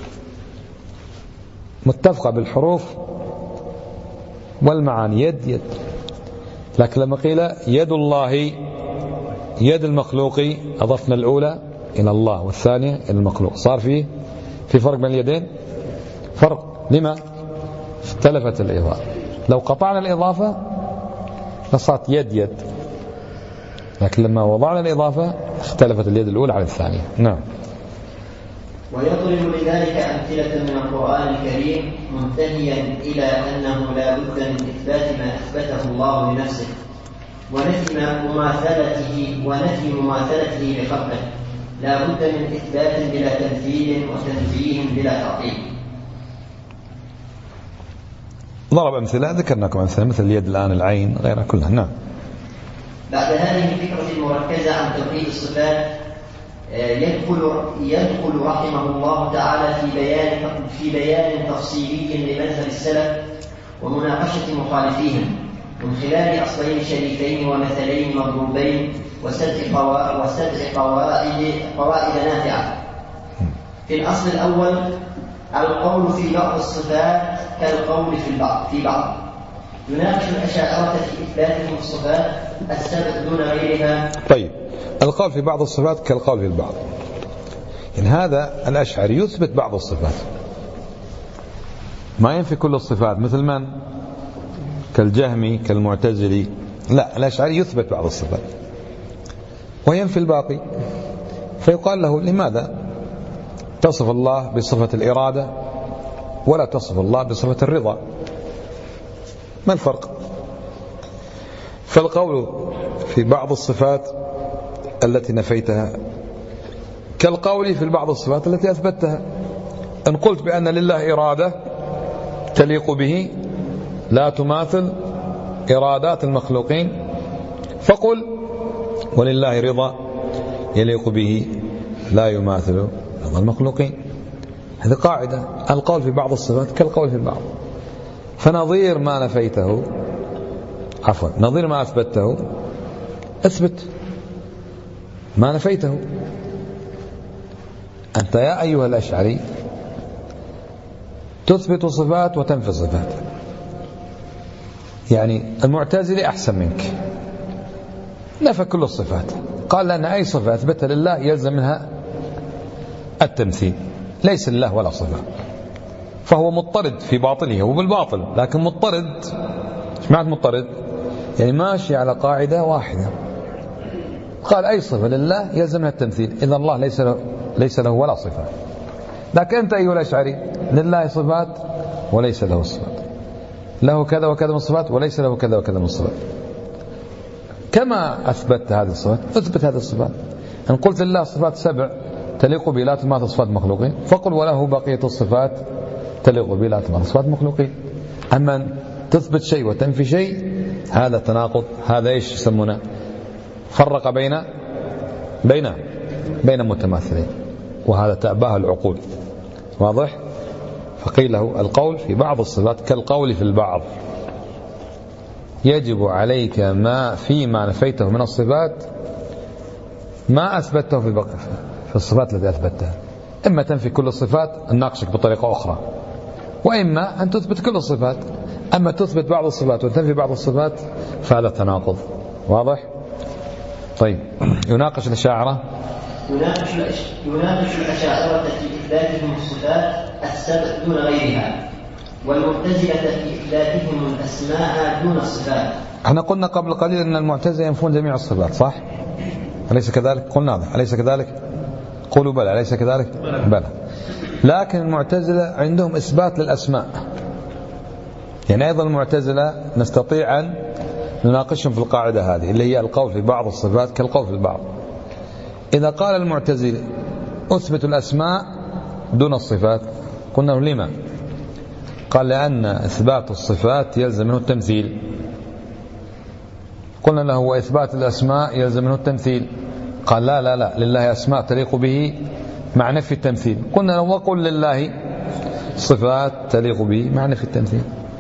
متفقة بالحروف والمعاني، يد يد. لكن لما قيل يد الله يد المخلوق أضفنا الأولى إلى الله والثانية إلى المخلوق، صار فيه في فرق بين اليدين، فرق. لما؟ اختلفت الإضافة. لو قطعنا الإضافة لصارت يد يد، لكن لما وضعنا الإضافة اختلفت اليد الأولى على الثانية. نعم. ويضرب لذلك أمثلة من القرآن الكريم منتهيا إلى أنه لا بد من إثبات ما أثبته الله لنفسه ونفي مماثلته ونفي مماثلته لخلقه، لا بد من إثبات بلا تمثيل وتنزيه بلا تعطيل. ضرب أمثلة، ذكرناكم أمثلة مثل اليد الآن، العين، غيرها كلها. نعم. بعد هذه الفكرة المركزة عن توحيد الصفات يدخل يدخل رحمه الله تعالى في بيان في بيان تفصيلي لمذهب السلف ومناقشة مخالفيهم من خلال أصلين شريفين ومثلين مضروبين وسبع قواعد وسبع قواعد قواعد نافعة. في الأصل الأول القول في بعض الصفات كالقول في البعض في بعض يناقش الأشاعرة في إثباتهم الصفات السبع دون غيرها. طيب، القول في بعض الصفات كالقول في البعض، إن هذا الأشعري يثبت بعض الصفات، ما ينفي كل الصفات، مثل من؟ كالجهمي كالمعتزلي. لا، الأشعري يثبت بعض الصفات وينفي الباقي. فيقال له لماذا تصف الله بصفة الإرادة ولا تصف الله بصفة الرضا؟ ما الفرق؟ فالقول في بعض الصفات التي نفيتها كالقول في بعض الصفات التي أثبتها. إن قلت بأن لله إرادة تليق به لا تماثل إرادات المخلوقين، فقل ولله رضا يليق به لا يماثل رضا المخلوقين. هذه قاعدة، القول في بعض الصفات كالقول في البعض. فنظير ما نفيته، عفوا نظير ما أثبته أثبت ما نفيته. أنت يا أيها الأشعري تثبت صفات وتنفي صفات، يعني المعتزلي أحسن منك، نفى كل الصفات، قال لأن أي صفة أثبتها لله يلزم منها التمثيل، ليس لله ولا صفة، فهو مضطرد في باطله وبالباطل، لكن مضطرد. ايش معنى مضطرد؟ يعني ماشي على قاعدة واحدة، قال أي صفة لله يلزم منها التمثيل، إذا الله ليس له, ليس له ولا صفة. لكن أنت أيها الأشعري لله صفات وليس له صفات، له كذا وكذا من الصفات وليس له كذا وكذا من الصفات. كما أثبت هذه الصفات أثبت هذه الصفات. إن قلت لله صفات سبع تليق به لا تماثل صفات مخلوقين، فقل وله بقية الصفات تليق به لا تماثل صفات مخلوقين. أما تثبت شيء وتنفي شيء هذا تناقض، هذا إيش يسمونه؟ فرق بين بين بين متماثلين، وهذا تأباه العقول. واضح؟ فقيل له القول في بعض الصفات كالقول في البعض، يجب عليك ما فيما نفيته من الصفات ما أثبته في بقى في الصفات التي أثبتها. إما تنفي كل الصفات نناقشك بطريقة أخرى، وإما أن تثبت كل الصفات. أما تثبت بعض الصفات وتنفي بعض الصفات فهذا تناقض. واضح؟ طيب، يناقش الأشاعرة يناقش يناقش الأشاعرة في إثباتهم الصفات السبع دون غيرها، والمعتزلة في إثباتهم الأسماء دون الصفات. احنا قلنا قبل قليل أن المعتزلة ينفون جميع الصفات، صح؟ أليس كذلك؟ قلنا هذا، أليس كذلك؟ قولوا بلى، أليس كذلك؟ بلى. لكن المعتزلة عندهم إثبات للأسماء، يعني أيضا المعتزلة نستطيع أن نناقشهم في القاعدة هذه اللي هي القول في بعض الصفات كالقول في البعض. إذا قال المعتزلة أثبت الأسماء دون الصفات، قلنا له لما؟ قال لأن إثبات الصفات يلزم منه التمثيل. قلنا له وإثبات الأسماء يلزم منه التمثيل. قال لا لا لا، لله أسماء تليق به مع نفي التمثيل. قلنا له وقل لله صفات تليق به مع نفي التمثيل.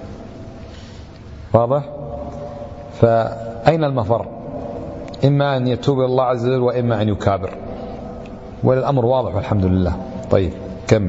واضح؟ فأين المفر؟ إما أن يتوب إلى الله عز وجل وإما أن يكابر، والأمر واضح والحمد لله. طيب كمل.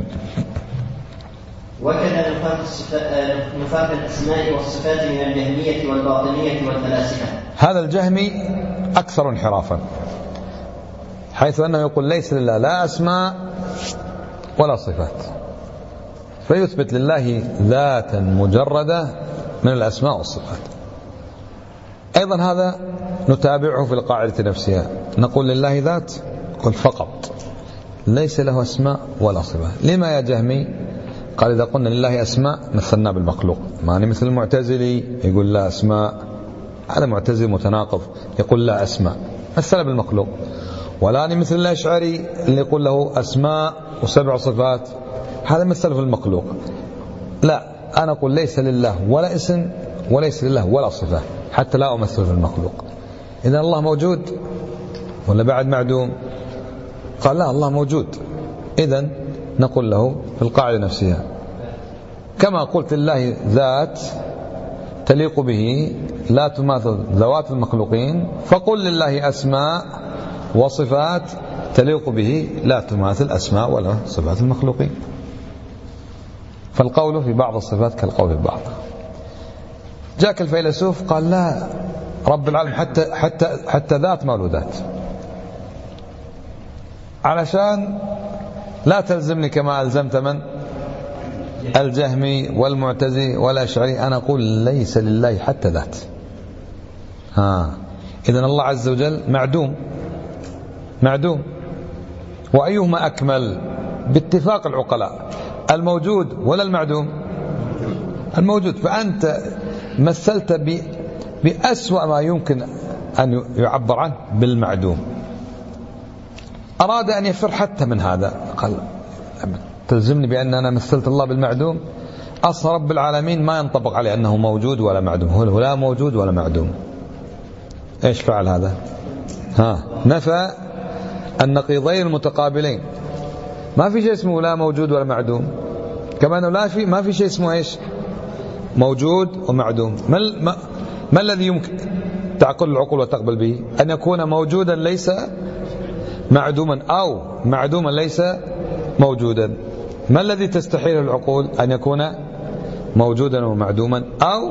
وكذا نفاق الأسماء والصفات من الجهمية والباطنية والفلاسفة. هذا الجهمي أكثر انحرافا، حيث أنه يقول ليس لله لا أسماء ولا صفات، فيثبت لله ذاتا مجردة من الأسماء والصفات. أيضا هذا نتابعه في القاعدة نفسها، نقول لله ذات قل فقط، ليس له أسماء ولا صفات. لما يا جهمي؟ قال إذا قلنا لله أسماء مثلنا بالمخلوق، معني مثل المعتزلي يقول لا أسماء، هذا معتزلي متناقض يقول لا أسماء، مثل بالمخلوق. ولا مثل الأشعري اللي يقول له أسماء وسبع صفات، هذا مثل في المخلوق. لا، أنا أقول ليس لله ولا اسم وليس لله ولا صفة، حتى لا أمثل في المخلوق. إذا الله موجود ولا بعد معدوم؟ قال لا، الله موجود. إذن نقول له في القاعدة نفسها كما قلت لله ذات تليق به لا تماثل ذوات المخلوقين، فقل لله أسماء وصفات تليق به لا تماثل أسماء ولا صفات المخلوقين. فالقول في بعض الصفات كالقول في بعض. جاك الفيلسوف قال لا، رب العالم حتى حتى حتى ذات مولودات، علشان لا تلزمني كما ألزمت من الجهمي والمعتزلي والأشعري. أنا أقول ليس لله حتى ذات. ها، إذن الله عز وجل معدوم معدوم، وأيهما أكمل باتفاق العقلاء، الموجود ولا المعدوم؟ الموجود. فأنت مثلت بأسوأ ما يمكن أن يعبر عنه بالمعدوم. أراد أن يفر حتى من هذا، قال تلزمني بأن أنا مثلت الله بالمعدوم؟ أصل رب العالمين ما ينطبق عليه أنه موجود ولا معدوم، هو لا موجود ولا معدوم. إيش فعل هذا؟ ها، نفى النقيضين المتقابلين. ما في شيء اسمه لا موجود ولا معدوم، كما أنه لا في ما في شيء اسمه إيش موجود ومعدوم. ما, ما, ما الذي يمكن تعقل العقول وتقبل به؟ أن يكون موجودا ليس معدوما، أو معدوما ليس موجودا. ما الذي تستحيل العقول؟ أن يكون موجودا ومعدوما، أو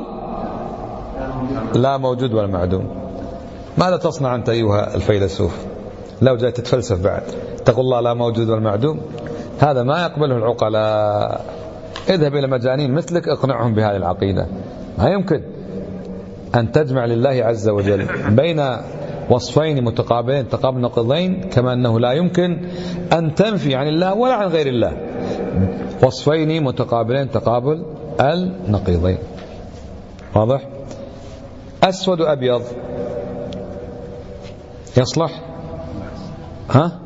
لا موجود ولا معدوم. ماذا تصنع أنت أيها الفيلسوف لو جاءت تتفلسف بعد تقول الله لا موجود ولا معدوم؟ هذا ما يقبله العقلاء. اذهب إلى مجانين مثلك اقنعهم بهذه العقيدة. ما يمكن أن تجمع لله عز وجل بين وصفين متقابلين تقابل نقيضين، كما أنه لا يمكن أن تنفي عن الله ولا عن غير الله وصفين متقابلين تقابل النقيضين. واضح؟ أسود أبيض يصلح؟ ها؟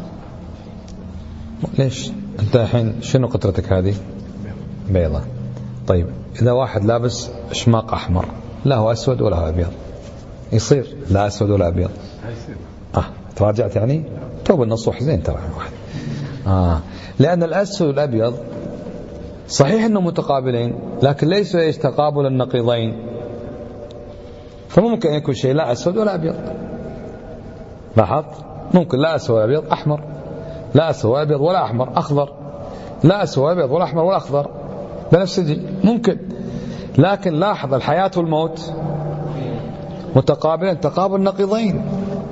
ليش أنت الحين شنو قطرتك هذه؟ بيضة. طيب إذا واحد لابس شماق أحمر، لا هو أسود ولا هو أبيض، يصير لا أسود ولا أبيض. آه تراجعت يعني؟ توب النصوح زين ترى واحد آه. لأن الأسود والأبيض صحيح أنهم متقابلين لكن ليسوا ايش تقابل النقيضين، فممكن يكون شيء لا أسود ولا أبيض. لاحظ ممكن لا أسود ولا أبيض أحمر، لا أسود ولا أبيض ولا أحمر أخضر، لا أسود ولا أبيض ولا أحمر ولا أخضر بنفسجي ممكن. لكن لاحظ الحياة والموت متقابلين تقابل نقيضين،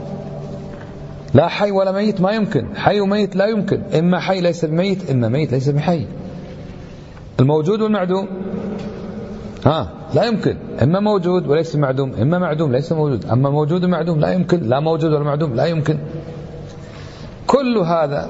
لا حي ولا ميت ما يمكن، حي وميت لا يمكن، إما حي ليس بميت إما ميت ليس بحي. الموجود والمعدوم ها لا يمكن، إما موجود وليس معدوم إما معدوم ليس موجود، أما موجود ومعدوم لا يمكن، لا موجود ولا معدوم لا يمكن. كل هذا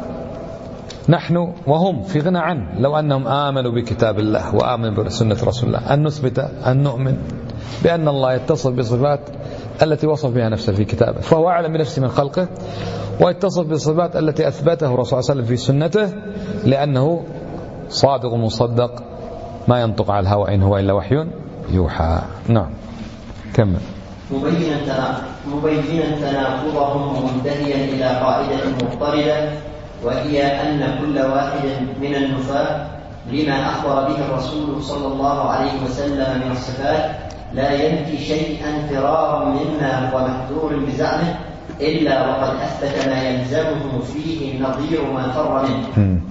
نحن وهم في غنى عنه لو أنهم آمنوا بكتاب الله وآمنوا بسنة رسول الله، أن نثبت أن نؤمن بأن الله يتصف بصفات التي وصف بها نفسه في كتابه، فهو أعلم بنفسه من خلقه، ويتصف بالصفات التي أثبته الرسول صلى الله عليه وسلم في سنته، لأنه صادق مصدق ما ينطق على الهوى إن هو إلا وحي يوحى. نعم كمل. مبينا مبينا تناقضهم منتهيا إلى قاعدة مضطردة، وهي أن كل واحد من النفاة لما أخبر به الرسول صلى الله عليه وسلم من الصفات لا ينفي شيئا فرارا مما هو محذور بزعمه إلا وقد أثبت ما يلزمه فيه نظير ما فر منه.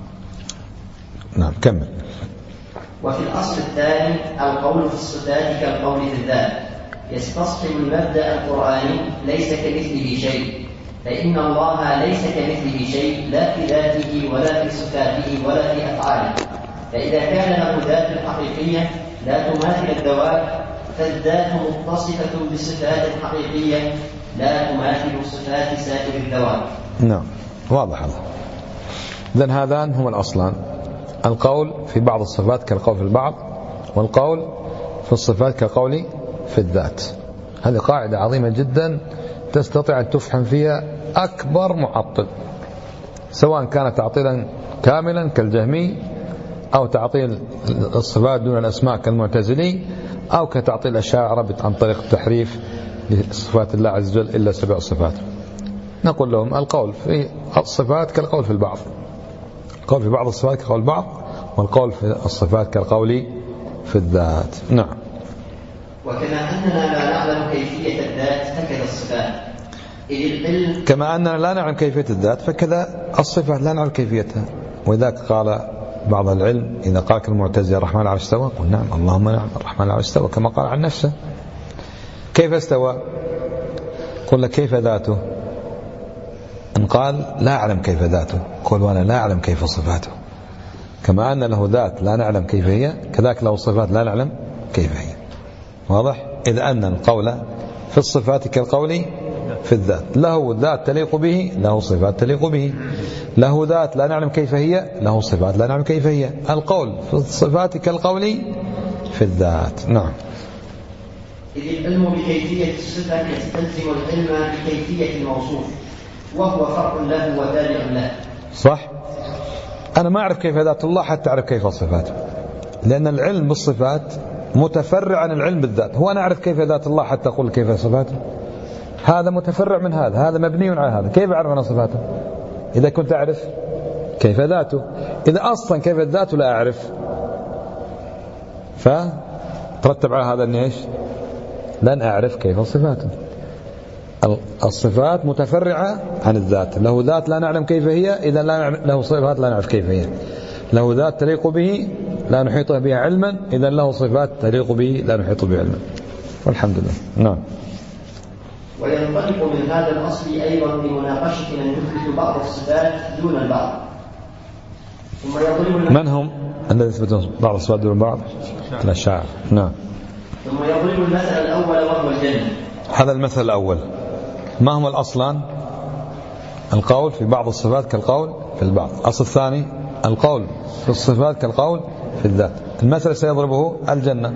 نعم كمل. وفي الأصل الثاني القول في الصفات كالقول في الذات، يستصحب المبدأ القرآني ليس كمثله شيء، فإن الله ليس كمثله شيء لا في ذاته ولا في صفاته ولا في أفعاله، فإذا كان له ذات حقيقية لا تماثل الذوات فالذات متصفة بصفات حقيقية لا تماثل صفات سائر الذوات. نعم واضح هذا. إذن هذان هما الأصلان، القول في بعض الصفات كالقول في البعض، والقول في الصفات كالقول في الذات. هذه قاعدة عظيمة جدا تستطيع أن تفهم فيها أكبر معطل، سواء كان تعطيلا كاملا كالجهمي، أو تعطيل الصفات دون الأسماء كالمعتزلي، أو كتعطيل الأشاعرة عن طريق التحريف لصفات الله عز وجل إلا سبع صفات. نقول لهم القول في الصفات كالقول في البعض، القول في بعض الصفات كالقول البعض، والقول في الصفات كالقول في الذات. نعم. وكما أننا لا نعلم كيفية الذات فكذا الصفات، إذ العلم كما أننا لا نعلم كيفية الذات فكذا الصفات لا نعلم كيفيتها. وذاك قال بعض العلم إذا قال المعتزلة الرحمن على العرش استوى، قل نعم اللهم نعم الرحمن على العرش استوى كما قال عن نفسه. كيف استوى؟ قل لك كيف ذاته؟ إن قال لا أعلم كيف ذاته، قل وأنا لا أعلم كيف صفاته. كما أن له ذات لا نعلم كيف هي، كذلك له صفات لا نعلم كيف هي. واضح؟ إذ أن القول في الصفات كالقول في الذات، له ذات تليق به، له صفات تليق به، له ذات لا نعلم كيف هي، له صفات لا نعلم كيف هي. القول في الصفات كالقول في الذات. نعم. إذ العلم بكيفية الصفة يستلزم العلم بكيفية الموصوف، وهو فرع له وتابع له. صح. أنا ما أعرف كيف ذات الله حتى أعرف كيف صفاته، لأن العلم بالصفات متفرع عن العلم بالذات. هو أنا أعرف كيف ذات الله حتى أقول كيف صفاته؟ هذا متفرع من هذا، هذا مبني على هذا. كيف أعرف أنا صفاته إذا كنت أعرف كيف ذاته؟ إذا أصلا كيف ذاته لا أعرف، فترتب على هذا أني إيش؟ لن أعرف كيف صفاته. الصفات متفرعة عن الذات، له ذات لا نعلم كيف هي، إذا لا نعلم له صفات لا نعرف كيف هي. له ذات تليق به لا نحيط بها علما، إذا له صفات تليق به لا نحيط بها علما. والحمد لله. نعم. وينطلق من هذا الأصل أيضا لمناقشة من يثبت بعض الصفات دون البعض. ثم يضرب من هم الذين يثبتون بعض الصفات دون البعض؟ الأشاعرة. نعم. ثم يضرب المثل الأول وهو الجنة. هذا المثل الأول. ما هم الأصلان؟ القول في بعض الصفات كالقول في البعض. الأصل الثاني القول في الصفات كالقول في الذات. المثل سيضربه الجنة،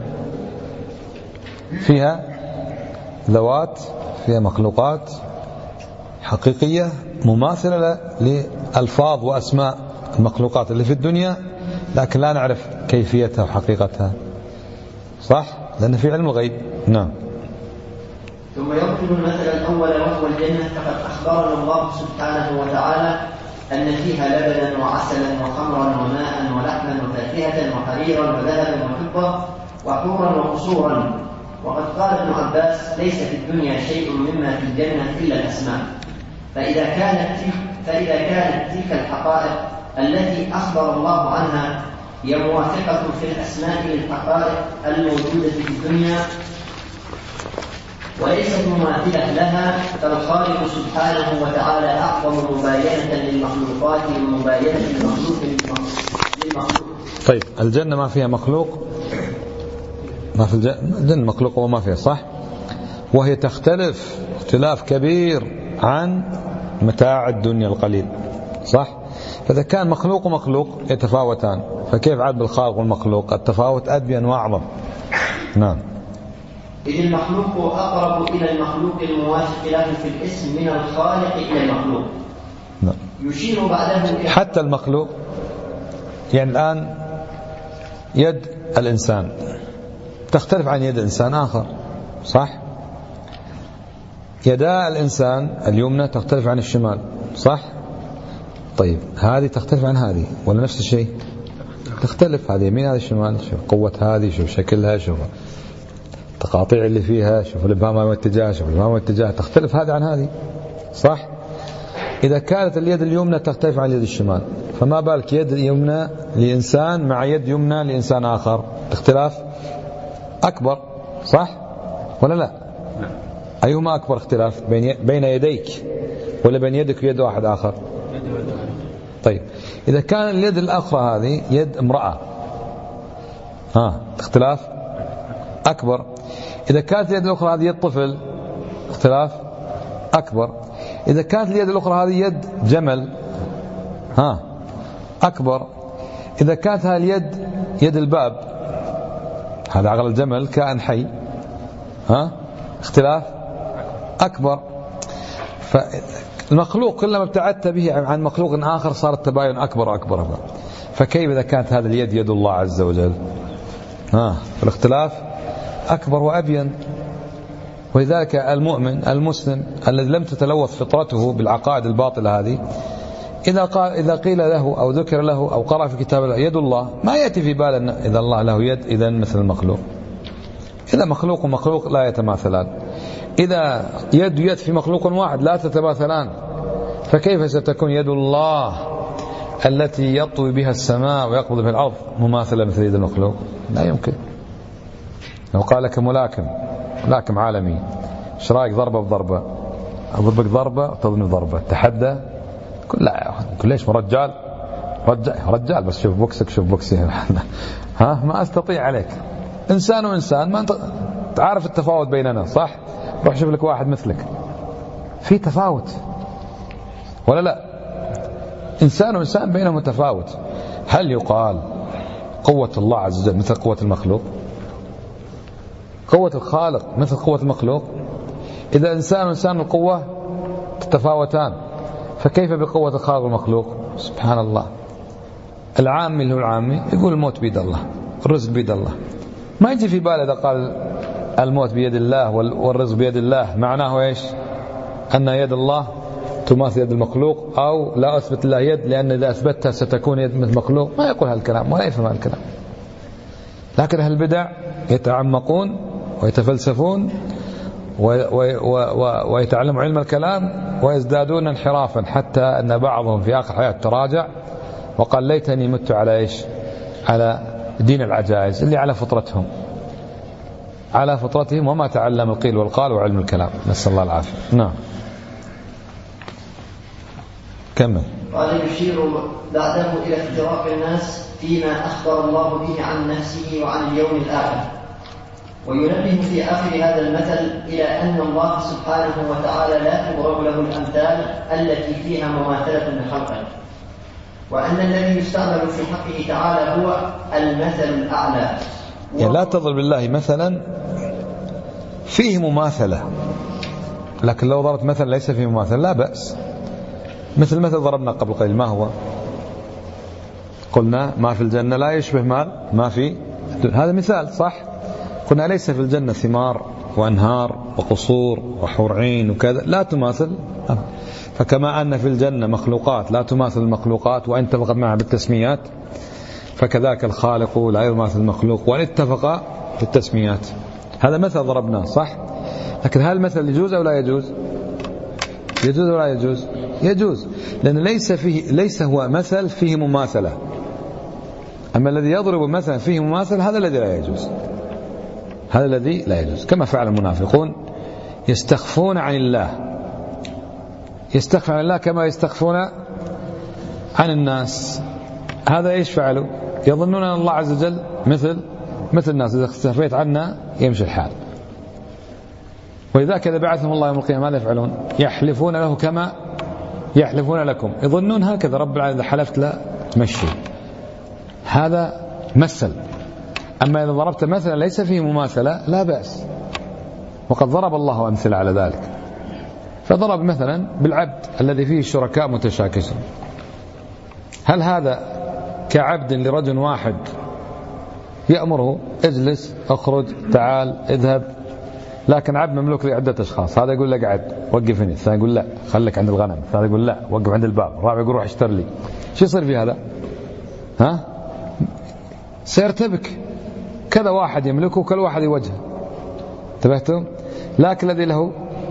فيها ذوات، فيها مخلوقات حقيقية مماثلة لألفاظ وأسماء المخلوقات اللي في الدنيا، لكن لا نعرف كيفيتها وحقيقتها. صح؟ لأن في علم الغيب. نعم. ثم يبطل المثل الأول وهو الجنة، فقد أخبرنا الله سبحانه وتعالى أن فيها لبنا وعسلا وخمرا وماء ولحما وفاكهة وحريرا وذهبا وفضة وحورا وقصورا. وقد قال ابن عباس: ليس في الدنيا شيء مما في الجنة إلا الأسماء. فإذا كانت تلك, فإذا كانت تلك الحقائق التي أخبر الله عنها هي موافقة في الأسماء للحقائق الموجودة في الدنيا وليست مماثلة لها، فالخالق سبحانه وتعالى أعظم مباينة للمخلوقات من مباينة المخلوق للمخلوق. طيب الجنة ما فيها مخلوق؟ ما في الجنة, الجنة مخلوق وما فيها، صح؟ وهي تختلف اختلاف كبير عن متاع الدنيا القليل، صح؟ فإذا كان مخلوق ومخلوق يتفاوتان، فكيف عاد بالخالق والمخلوق؟ التفاوت أبين وأعظم. نعم. إذ المخلوق أقرب إلى المخلوق الموافق له في الاسم من الخالق إلى المخلوق. نعم. يشير بعده حتى المخلوق، يعني الآن يد الإنسان تختلف عن يد إنسان آخر، صح؟ يدا الإنسان اليمنى تختلف عن الشمال، صح؟ طيب هذه تختلف عن هذه ولا نفس الشيء؟ تختلف، هذه يمين هذه الشمال، شوف قوة هذه، شوف شكلها، شوف التقاطيع اللي فيها، شوف الإبهام والاتجاه، شوف الإبهام والاتجاه، تختلف هذه عن هذه، صح؟ إذا كانت اليد اليمنى تختلف عن اليد الشمال، فما بالك يد يمنى لإنسان مع يد يمنى لإنسان آخر، اختلاف أكبر، صح؟ ولا لا؟ أيهما أكبر اختلاف؟ بين بين يديك ولا بين يدك ويد واحد آخر؟ طيب إذا كان اليد الأخرى هذه يد امرأة، ها اختلاف أكبر. إذا كانت اليد الأخرى هذه يد طفل، اختلاف أكبر. إذا كانت اليد الأخرى هذه يد جمل، ها أكبر. إذا كانت هذه اليد يد الباب، هذا عقل الجمل كائن حي، ها اختلاف أكبر. فالمخلوق كلما ابتعدت به عن مخلوق آخر صار التباين أكبر وأكبر أكبر. فكيف إذا كانت هذه اليد يد الله عز وجل؟ ها الاختلاف أكبر وأبين. ولذلك المؤمن المسلم الذي لم تتلوث فطرته بالعقائد الباطلة هذه، إذا قال إذا قيل له أو ذكر له أو قرأ في كتاب الله يد الله، ما يأتي في باله أن إذا الله له يد إذا مثل المخلوق. إذا مخلوق ومخلوق لا يتماثلان. إذا يد يد في مخلوق واحد لا تتماثلان، فكيف ستكون يد الله التي يطوي بها السماء ويقبض بها الأرض مماثلة مثل يد المخلوق؟ لا يمكن. لو قال لك ملاكم ملاكم عالمي، ايش رايك ضربة بضربة؟ أضربك ضربة وتضربني ضربة، تحدى؟ كل لا كل ليش رجال رجال رجال بس شوف بوكسك شوف بوكسي ها ما أستطيع عليك. إنسان وإنسان ما أنت تعرف التفاوت بيننا، صح؟ روح شوف لك واحد مثلك، في تفاوت ولا لا؟ إنسان وإنسان بينهم تفاوت. هل يقال قوة الله عز وجل مثل قوة المخلوق؟ قوة الخالق مثل قوة المخلوق؟ إذا إنسان وإنسان القوة تتفاوتان، فكيف بقوة الخالق والمخلوق؟ سبحان الله. العامي اللي هو العامي يقول الموت بيد الله، الرزق بيد الله، ما يجي في باله إذا قال الموت بيد الله والرزق بيد الله معناه إيش؟ أن يد الله تماثل يد المخلوق، أو لا أثبت الله يد لأن إذا أثبتها ستكون يد مثل المخلوق. ما يقول هالكلام ولا يفهم هالكلام. لكن أهل البدع يتعمقون ويتفلسفون ويتعلموا علم الكلام ويزدادون انحرافا، حتى أن بعضهم في آخر حياته تراجع وقال ليتني مت على إيش؟ على دين العجائز اللي على فطرتهم على فطرتهم وما تعلم القيل والقال وعلم الكلام، نسأل الله العافية. نعم كمل. قال يشير بعده إلى افتراق الناس فيما أخبر الله به عن نفسه وعن اليوم الآخر، وينبه في آخر هذا المثل إلى أن الله سبحانه وتعالى لا تضرب له الأمثال التي فيها مماثلة لخلقه، وأن الذي يستعمل في حقه تعالى هو المثل الأعلى. يعني لا تضرب الله مثلا فيه مماثلة، لكن لو ضربت مثلا ليس فيه مماثلة لا بأس. مثل مثل ضربنا قبل قليل، ما هو؟ قلنا ما في الجنة لا يشبه مال ما في، هذا مثال صح؟ قلنا ليس في الجنة ثمار وأنهار وقصور وحور عين وكذا لا تماثل. فكما أن في الجنة مخلوقات لا تماثل المخلوقات وإن اتفقت معها بالتسميات، فكذاك الخالق لا يماثل المخلوق وإن اتفق في التسميات. هذا مثل ضربناه صح، لكن هل المثل يجوز أو لا يجوز؟ يجوز ولا يجوز؟ يجوز، لأن ليس فيه ليس هو مثل فيه مماثلة. أما الذي يضرب مثلا فيه مماثل هذا الذي لا يجوز، هذا الذي لا يجوز. كما فعل المنافقون يستخفون عن الله، يستخفون عن الله كما يستخفون عن الناس. هذا إيش فعلوا؟ يظنون أن الله عز وجل مثل مثل الناس، إذا استخفيت عنا يمشي الحال. ولذلك إذا بعثهم الله يوم القيامة ماذا يفعلون؟ يحلفون له كما يحلفون لكم، يظنون هكذا رب العالمين إذا حلفت لا تمشي. هذا مثل. أما إذا ضربت مثلا ليس فيه مماثلة لا بأس، وقد ضرب الله أمثلة على ذلك. فضرب مثلا بالعبد الذي فيه الشركاء متشاكسون، هل هذا كعبد لرجل واحد يأمره اجلس اخرج تعال اذهب، لكن عبد مملوك لعدة أشخاص، هذا يقول له قعد وقف هنا، الثاني يقول لا خليك عند الغنم، الثالث يقول لا وقف عند الباب، الرابع يقول روح اشتر لي. شو يصير في هذا؟ ها؟ سيرتبك، كذا واحد يملكه وكل واحد يوجهه. انتبهتم؟ لكن الذي له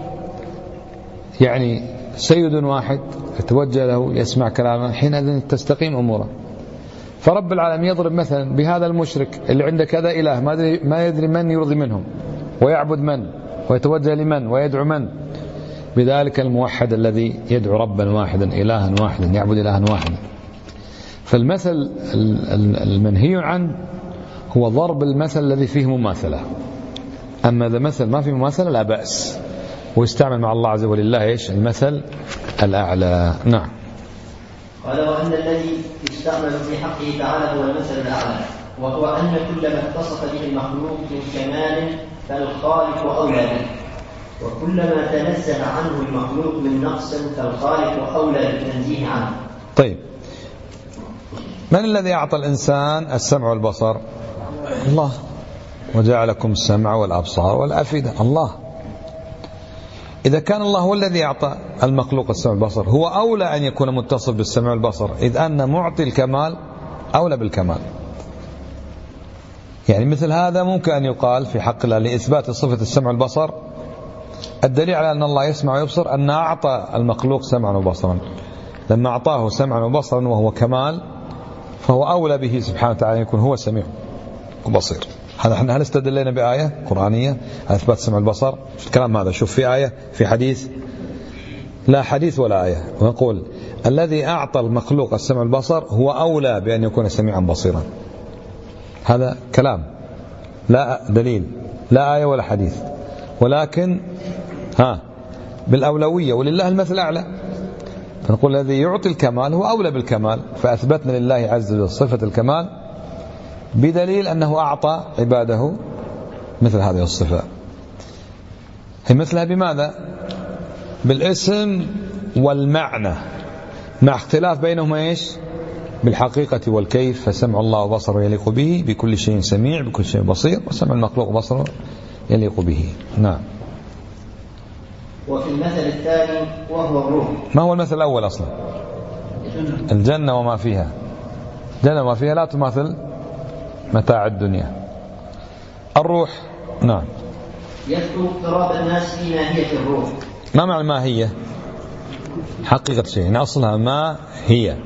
يعني سيد واحد يتوجه له يسمع كلامه، حينئذ تستقيم أموره. فرب العالمين يضرب مثلا بهذا المشرك اللي عنده كذا إله ما يدري من يرضي منهم ويعبد من ويتوجه لمن ويدعو من، بذلك الموحد الذي يدعو ربا واحدا إلها واحدا يعبد إلها واحدا. فالمثل المنهي عنه هو ضرب المثل الذي فيه مماثلة. أما إذا مثل ما فيه مماثلة لا بأس، ويستعمل مع الله عز وجل لله إيش؟ المثل الأعلى. نعم. قال وأن الذي يستعمل في حقه تعالى هو المثل الأعلى، وهو أن كل ما اتصف به المخلوق من كمال فالخالق أولى به، وكلما تنزه عنه المخلوق من نقص فالخالق أولى بالتنزيه عنه. طيب، من الذي أعطى الإنسان السمع والبصر؟ الله. وجعلكم السمع والأبصار والأفئدة، الله. إذا كان الله هو الذي أعطى المخلوق السمع والبصر، هو أولى أن يكون متصف بالسمع والبصر، إذ أن معطي الكمال أولى بالكمال. يعني مثل هذا ممكن أن يقال في حق الله لإثبات صفة السمع والبصر. الدليل على أن الله يسمع ويبصر أن أعطى المخلوق سمعا وبصرا، لما أعطاه سمعا وبصرا وهو كمال فهو أولى به سبحانه وتعالى يكون هو سميع وبصير. هذا احنا هل استدلنا بآية قرآنية على إثبات السمع والبصر؟ الكلام هذا شوف في آية في حديث؟ لا حديث ولا آية. ونقول الذي أعطى المخلوق السمع والبصر هو أولى بأن يكون سميعا بصيرا. هذا كلام لا دليل، لا آية ولا حديث، ولكن ها بالأولوية، ولله المثل الأعلى. فنقول الذي يعطي الكمال هو أولى بالكمال، فأثبتنا لله عز وجل صفة الكمال بدليل أنه أعطى عباده مثل هذه الصفة. هي مثلها بماذا؟ بالاسم والمعنى، مع اختلاف بينهما إيش؟ بالحقيقة والكيف. فسمع الله وبصره يليق به، بكل شيء سميع بكل شيء بصير، وسمع المخلوق بصره يليق به. نعم. وفي المثل الثاني وهو الروح. ما هو المثل الأول أصلا؟ الجنة وما فيها. الجنة وما فيها لا تماثل متاع الدنيا. الروح نعم يذكر اضطراب الناس في ماهية الروح. ما معنى ما هي؟ حقيقة شيء، يعني أصلها ما هي،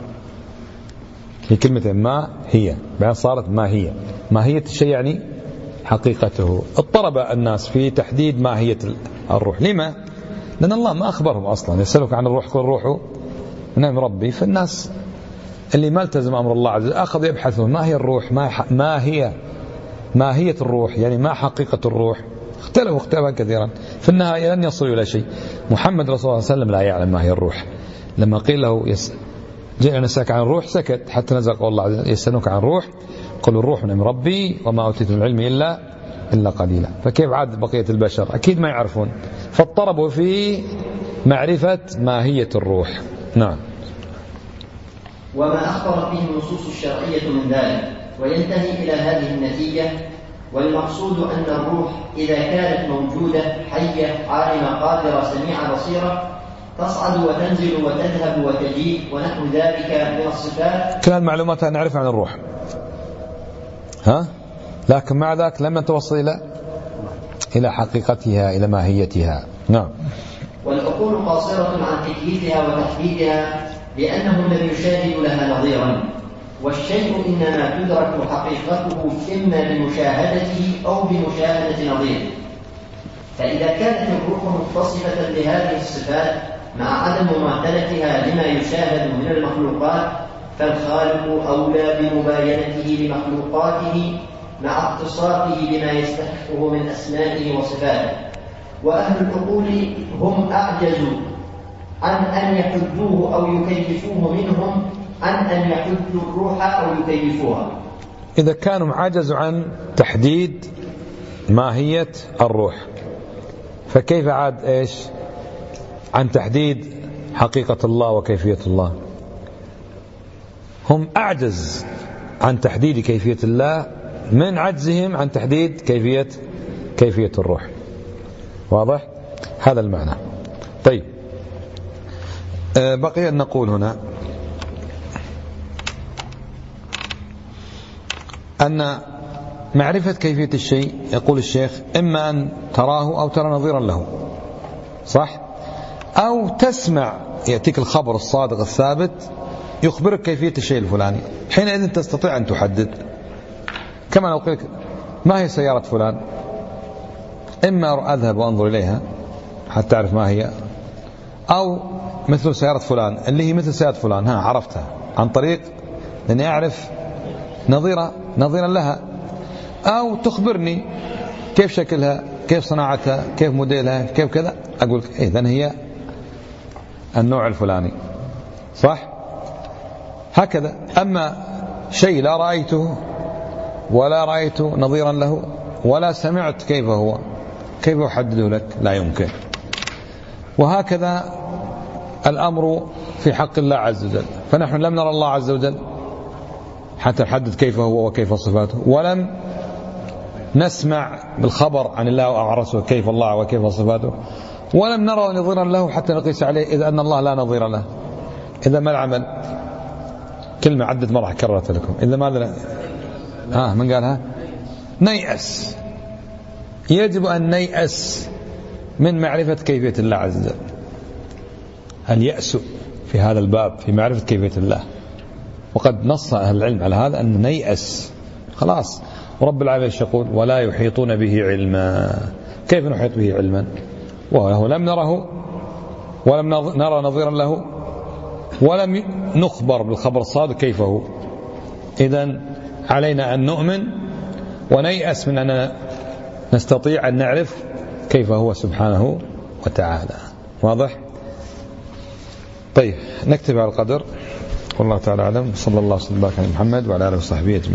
هي كلمة ما هي بعد صارت ما هي. ماهية الشيء يعني حقيقته. اضطرب الناس في تحديد ماهية الروح. لما؟ لأن الله ما أخبرهم أصلا. يسألك عن الروح قل الروح من أمر ربي. فالناس اللي ما التزم أمر الله عز وجل أخذ يبحثون ما هي الروح، ما, ما هي ماهية الروح، يعني ما حقيقة الروح. اختلفوا اختلافا كثيرا، في النهاية لن يصلوا إلى شيء. محمد رسول الله صلى الله عليه وسلم لا يعلم ما هي الروح. لما قيل له يس... جئنا نسألك عن الروح سكت، حتى نزل قول الله عز وجل يسألونك عن الروح قل الروح من أمر ربي وما أوتيت من العلم إلا إلا قليلا. فكيف عاد بقية البشر؟ أكيد ما يعرفون، فاضطربوا في معرفة ماهية الروح. نعم. وما أخبرت به النصوص الشرعية من ذلك، وينتهي إلى هذه النتيجة: والمقصود أن الروح إذا كانت موجودة حية عالمة قادرة سميعة بصيرة تصعد وتنزل وتذهب وتجيء ونحو ذلك من الصفات. كل المعلومات نعرفها عن الروح، ها؟ لكن مع ذلك لم نتوصل إلى إلى حقيقتها، إلى ماهيتها. نعم. والعقول قاصرة عن تكييفها وتحديدها لأنهم لم يشاهدوا لها نظيرا، والشيء إنما تدرك حقيقته إما بمشاهدته أو بمشاهدة نظيره. فإذا كانت الروح متصفة بهذه الصفات مع عدم مماثلتها لما يشاهد من المخلوقات، فالخالق أولى بمباينته لمخلوقاته مع اتصافه بما يستحقه من أسمائه وصفاته. وأهل العقول هم أعجزوا عن أن يحدوه أو يكيفوه منهم عن أن يحدوا الروح أو يكيفوها. إذا كانوا عجزوا عن تحديد ماهية الروح، فكيف عاد إيش عن تحديد حقيقة الله وكيفية الله؟ هم أعجز عن تحديد كيفية الله من عجزهم عن تحديد كيفية كيفية الروح. واضح؟ هذا المعنى. طيب، بقي أن نقول هنا أن معرفة كيفية الشيء، يقول الشيخ، إما أن تراه أو ترى نظيرا له، صح؟ أو تسمع يأتيك الخبر الصادق الثابت يخبرك كيفية الشيء الفلاني، حينئذ تستطيع أن تحدد. كما لو قلت ما هي سيارة فلان، إما أذهب وأنظر إليها حتى تعرف ما هي، أو مثل سيارة فلان اللي هي مثل سيارة فلان، ها عرفتها عن طريق لأني أعرف نظيرة نظيرا لها، أو تخبرني كيف شكلها، كيف صناعتها، كيف موديلها، كيف كذا، أقول إذن هي النوع الفلاني، صح؟ هكذا. أما شيء لا رأيته ولا رأيت نظيرا له ولا سمعت كيف هو، كيف أحدده لك؟ لا يمكن. وهكذا الأمر في حق الله عز وجل، فنحن لم نرى الله عز وجل حتى نحدد كيف هو وكيف صفاته، ولم نسمع بالخبر عن الله وعن رسوله كيف الله وكيف صفاته، ولم نرى نظيرا له حتى نقيس عليه إذا أن الله لا نظير له. إذا ما العمل؟ كلمة عدة مرة كررت لكم. إذا ماذا؟ ها من قالها؟ نيأس. يجب أن نيأس من معرفة كيفية الله عز وجل. اليأس في هذا الباب في معرفة كيفية الله، وقد نص أهل العلم على هذا أن نيأس خلاص. ورب العالمين يقول ولا يحيطون به علما. كيف نحيط به علما وهو لم نره ولم نرى نظيرا له ولم نخبر بالخبر الصادق كيف هو؟ إذن علينا أن نؤمن ونيأس من أن نستطيع أن نعرف كيف هو سبحانه وتعالى. واضح؟ طيب، نكتب على القدر. والله تعالى أعلم. صلى الله وسلم على محمد وعلى آله وصحبه أجمعين.